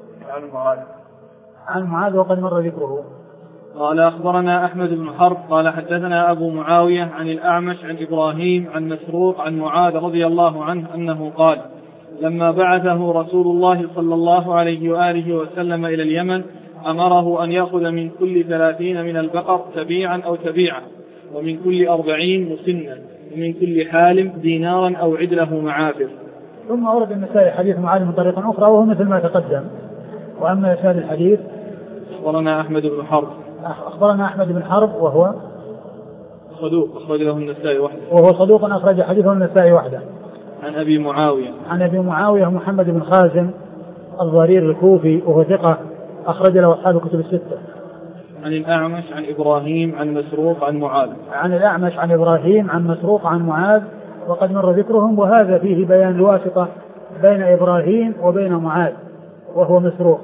عن معاذ وقد مر ذكره. قال أخبرنا أحمد بن حرب قال حدثنا أبو معاوية عن الأعمش عن إبراهيم عن مسروق عن معاذ رضي الله عنه أنه قال: لما بعثه رسول الله صلى الله عليه وآله وسلم إلى اليمن أمره أن يأخذ من كل 30 من البقر تبيعا أو تبيعة، ومن كل 40 مسنا، ومن كل حال دينارا أو عدله معافر. ثم أورد النسائي حديث معاذ من طريق أخرى وهو مثل ما تقدم. وأما إسناد الحديث أخبرنا أحمد بن حرب. أخبرنا أحمد بن حرب وهو صدوق أخرج له النسائي وحده. وهو صدوق أخرج حديثه النسائي وحده. عن أبي معاوية. عن أبي معاوية محمد بن خازم الضرير الكوفي وهو ثقة أخرج له أصحاب الكتب 6. عن الأعمش عن إبراهيم عن مسروق عن معاذ. عن الأعمش عن إبراهيم عن مسروق عن معاذ وقد مر ذكرهم. وهذا فيه بيان الواسطة بين إبراهيم وبين معاذ وهو مسروق.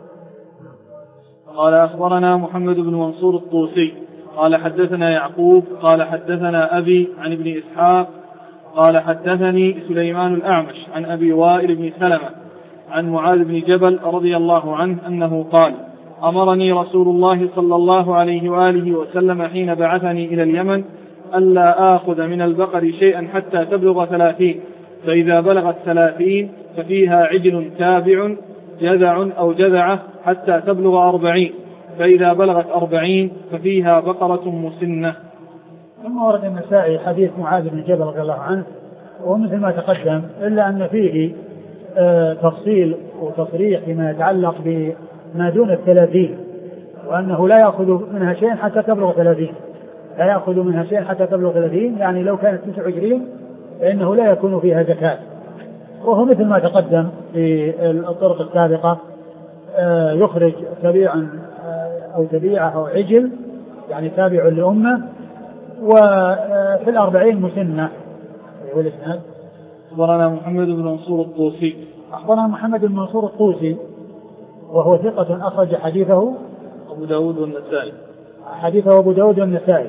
قال أخبرنا محمد بن منصور الطوسي قال حدثنا يعقوب قال حدثنا أبي عن ابن إسحاق قال حدثني سليمان الأعمش عن أبي وائل بن سلمة عن معاذ بن جبل رضي الله عنه أنه قال: أمرني رسول الله صلى الله عليه وآله وسلم حين بعثني إلى اليمن ألا آخذ من البقر شيئا حتى تبلغ 30، فإذا بلغت 30 ففيها عجل تابع جذع أو جذعة حتى تبلغ 40، فإذا بلغت 40 ففيها بقرة مسنة. ثم ورد النسائي حديث معاذ بن جبل رضي الله عنه ومثل ما تقدم، إلا أن فيه تفصيل وتصريح فيما يتعلق بما دون 30، وأنه لا يأخذ منها شيء حتى تبلغ 30، لا يأخذ منها شيء حتى تبلغ 30، يعني لو كانت 29 فإنه لا يكون فيها زكاة. وهو مثل ما تقدم في الطرق السابقة، يخرج تبيعا أو تبيعة أو عجل يعني تابع لأمة، وفي 40 مسنة. والإسناد أخبرنا محمد بن منصور الطوسي. أخبرنا محمد بن منصور الطوسي وهو ثقة أخرج حديثه أبو داود والنسائي. حديثه أبو داود والنسائي.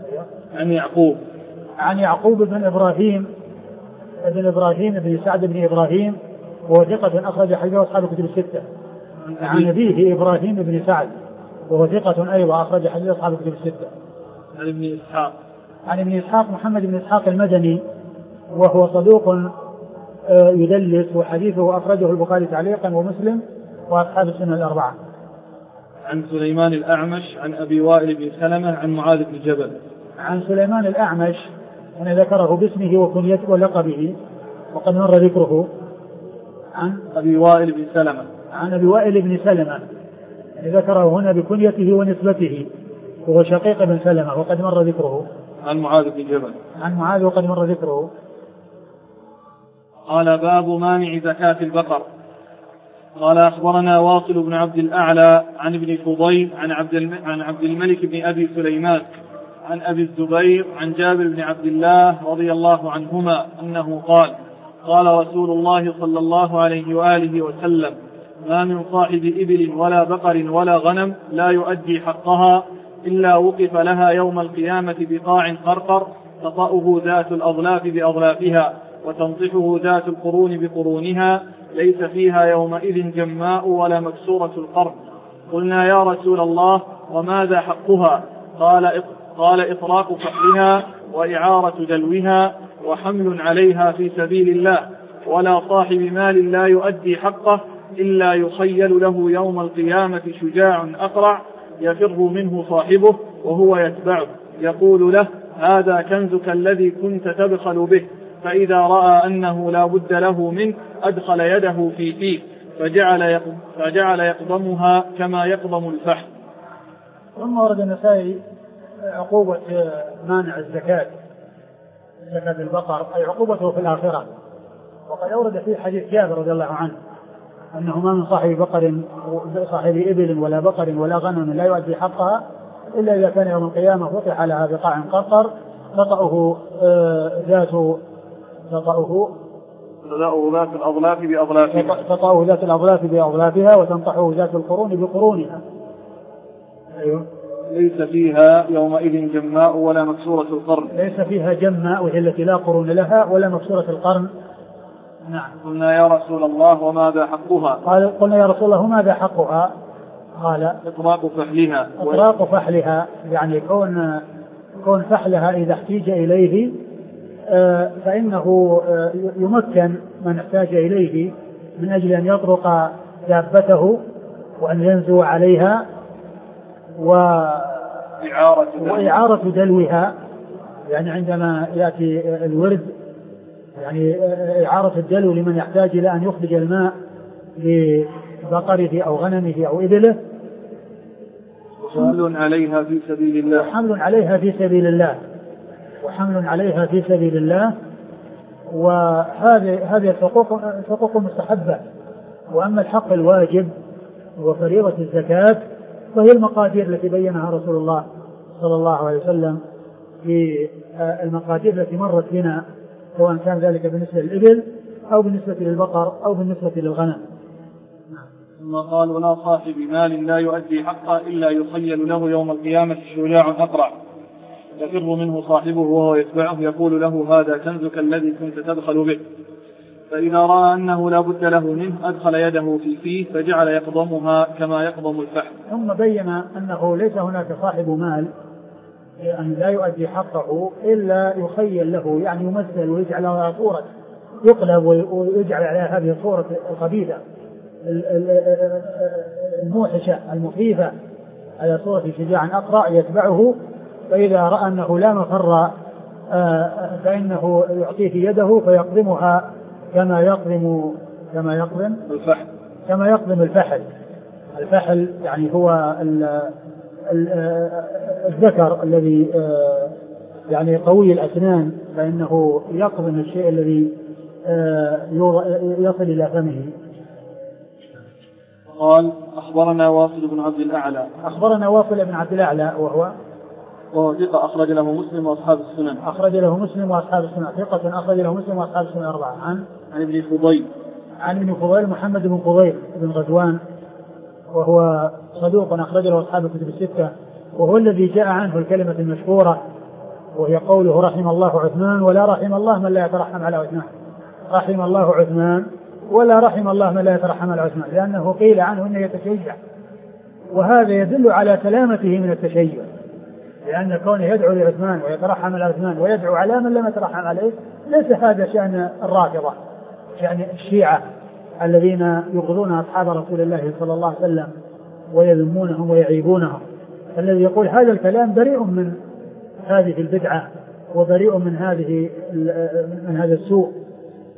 عن يعقوب بن إبراهيم بن سعد بن إبراهيم وهو ثقة أخرج حديثه أصحاب الكتب 6. عن أبيه إبراهيم بن سعد وهو ثقة أيضا أخرج حديثه أصحاب الكتب 6. عن ابن إسحاق محمد بن إسحاق المدني وهو صدوق يدلس، وحديثه أخرجه البخاري تعليقا ومسلم وأصحاب السنة 4. عن سليمان الأعمش عن أبي وائل بن سلمة عن معاذ بن جبل. عن سليمان الأعمش أنا ذكره باسمه وكنيته ولقبه وقد مر ذكره. عن أبي وائل بن سلمة. عن أبي وائل بن سلمة ذكره هنا بكنيته ونسبته، وهو شقيق بن سلمة وقد مر ذكره. عن معاذ بن جبل. عن معاذ وقد مر ذكره. قال باب مانع زكاة البقر. قال أخبرنا واصل بن عبد الأعلى عن ابن فضيل عن عبد الملك بن أبي سليمان عن أبي الزبير عن جابر بن عبد الله رضي الله عنهما أنه قال قال رسول الله صلى الله عليه وآله وسلم ما من صاحب إبل ولا بقر ولا غنم لا يؤدي حقها إلا وقف لها يوم القيامة بقاع قرقر تطأه ذات الأظلاف بأظلافها وتنطحه ذات القرون بقرونها ليس فيها يومئذ جماء ولا مكسورة القرن. قلنا يا رسول الله وماذا حقها؟ قال إطراق فحلها وإعارة دلوها وحمل عليها في سبيل الله، ولا صاحب مال لا يؤدي حقه إلا يخيل له يوم القيامة شجاع أقرع يفر منه صاحبه وهو يتبعه يقول له هذا كنزك الذي كنت تبخل به، فإذا رأى أنه لا بد له منه أدخل يده في فيه فجعل يقضمها كما يقضم الفحل. ثم ورد النسائي عقوبة مانع الزكاة زكاة البقر أي عقوبته في الآخرة، وقد أورد فيه حديث جابر رضي الله عنه أنه ما من صاحب إبل ولا بقر ولا غنم لا يؤدي حقها إلا إذا كان يوم القيامة وقع لها بقاع قرقر تطأه ذات الأظلاف بأظلافها وتنطحه ذات القرون بقرونها. أيوه. ليس فيها يومئذ جماء ولا مكسورة القرن. ليس فيها جماء وهي التي لا قرون لها ولا مكسورة القرن. نعم. قلنا يا رسول الله وماذا حقها؟ قلنا يا رسول الله وماذا حقها؟ قال إطراق فحلها يعني كون فحلها إذا احتاج إليه فإنه يمكن من احتاج إليه من أجل أن يطرق دابته وأن ينزو عليها وإعارة دلوها، يعني عندما يأتي الورد يعني إعارة الدلو لمن يحتاج إلى أن يخرج الماء لبقره أو غنمه أو إبله. وحمل عليها في سبيل الله وهذه الحقوق مستحبة. وأما الحق الواجب وفريضة الزكاة وهي المقادير التي بينها رسول الله صلى الله عليه وسلم في المقادير التي مرت بنا سواء كان ذلك بالنسبة للإبل أو بالنسبة للبقر أو بالنسبة للغنم. ثم قال ولا صاحب مال لا يؤدي حقه إلا يخيل له يوم القيامة شجاع أقرع يفر منه صاحبه وهو يتبعه يقول له هذا كنزك الذي كنت تبخل به، فإذا رأى أنه لا بد له منه أدخل يده في فيه فجعل يقضمها كما يقضم الفحل. ثم بين أنه ليس هناك صاحب مال أن لا يؤدي حقه إلا يخيل له يعني يمثل ويجعل على صورة يقلب ويجعل على هذه الصورة الخبيثة الموحشة المخيفة على صورة شجاع أقرع يتبعه، فإذا رأى أنه لا مفر فإنه يعطيه يده فيقضمها كما يقضم الفحل. الفحل يعني هو الذكر الذي يعني قوي الأسنان، فإنه يقضم الشيء الذي يصل إلى فمه. قال أخبرنا واصل بن عبد الأعلى وهو ثقة أخرج له مسلم وأصحاب السنن. ثقة أخرج له مسلم وأصحاب السنن 4. عن ابن فضيل محمد بن فضيل بن غزوان وهو صدوق أخرج له أصحاب الكتب الستة، وهو الذي جاء عنه الكلمة المشهورة وهي قوله رحم الله عثمان ولا رحم الله من لا يترحم على عثمان. رحم الله عثمان ولا رحم الله من لا يترحم على عثمان، لأنه قيل عنه أنه يتشيع، وهذا يدل على سلامته من التشيع، لأن كونه يدعو لعثمان ويترحم على عثمان ويدعو على من لم يترحم عليه ليس هذا شأن الرافضة، شأن الشيعة الذين يبغضون أصحاب رسول الله صلى الله عليه وسلم ويذمونهم ويعيبونهم. الذي يقول هذا الكلام بريء من هذه البدعة وبريء من هذا السوء.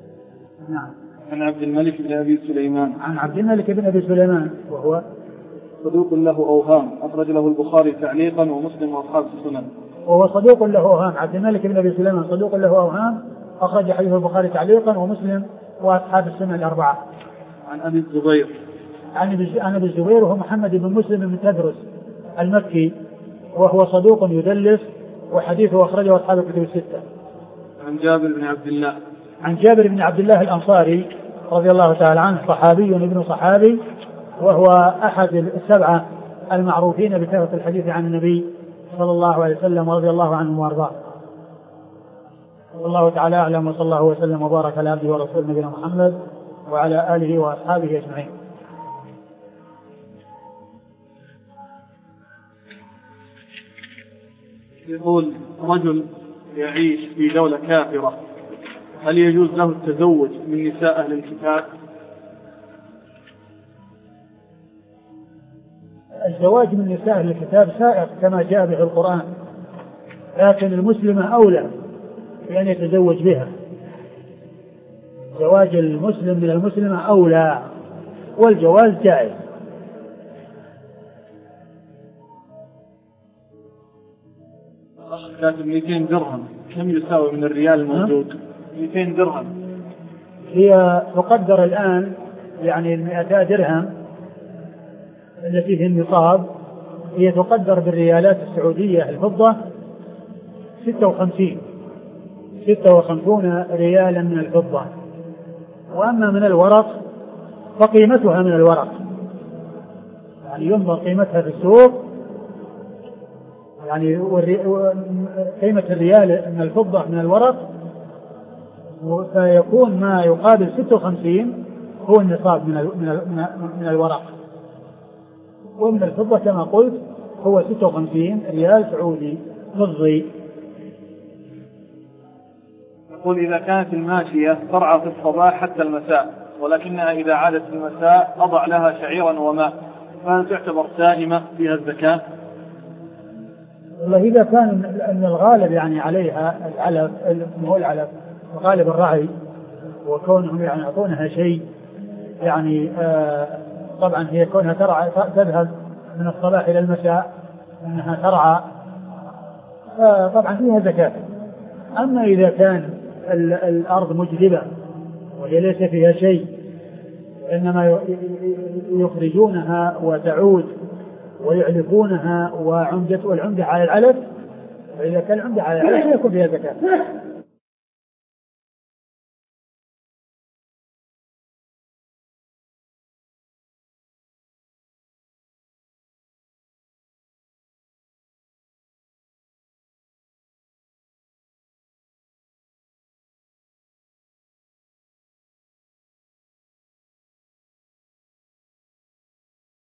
نعم. عن عبد الملك بن أبي سليمان وهو صدوق له أوهام أخرج له البخاري تعليقا ومسلم وأصحاب السنن. وهو صدوق له أوهام. عبد الملك بن أبي سليمان صدوق له أوهام أخرج حديث البخاري تعليقا ومسلم وأصحاب السنن الأربعة. عن أبي الزبير عن أبي الزبير وهو محمد بن مسلم بن تدرس المكي وهو صدوق يدلس وحديثه أخرجه أصحاب الكتب الستة. عن جابر بن عبد الله عن جابر بن عبد الله الأنصاري رضي الله تعالى عنه صحابي ابن صحابي وهو أحد السبعة المعروفين بكثرة الحديث عن النبي صلى الله عليه وسلم رضي الله عنه وارضاه. والله تعالى أعلم وصلى الله وسلم وبارك على عبده ورسوله نبينا محمد وعلى آله وأصحابه أجمعين. يقول رجل يعيش في دولة كافرة هل يجوز له التزوج من نساء أهل الكتاب؟ الزواج من نساء أهل الكتاب سائر كما جاء به القرآن، لكن المسلم أولى بأن يتزوج بها. زواج المسلم من المسلمة أولى والجواز جائز. كاتب 200 درهم كم يساوي من الريال الموجود؟ 200 درهم هي تقدر الآن يعني 200 درهم التي في النصاب هي تقدر بالريالات السعودية الفضة 56 ريالا من الفضة. وأما من الورق فقيمتها من الورق، يعني ينظر قيمتها في السوق، يعني قيمة الريال من الفضة من الورق، فيكون ما يقابل 56 هو النصاب من الورق، ومن الفضة كما قلت هو 56 ريال سعودي فضي. يقول إذا كانت الماشية ترعى في الصباح حتى المساء ولكنها إذا عادت في المساء أضع لها شعيرا وماء فهل تعتبر سائمة فيها الزكاة؟ والله إذا كان أن الغالب يعني عليها العلف غالب الرعي وكونهم يعني يعطونها شيء يعني طبعا هي كونها ترعى تذهب من الصباح إلى المساء أنها ترعى طبعا فيها زكاة. أما إذا كان الأرض مجدبة وهي ليس فيها شيء وإنما يخرجونها وتعود ويعلفونها والعمدة على العلف، فإذا كان العمدة على العلف يكون فيها زكاة.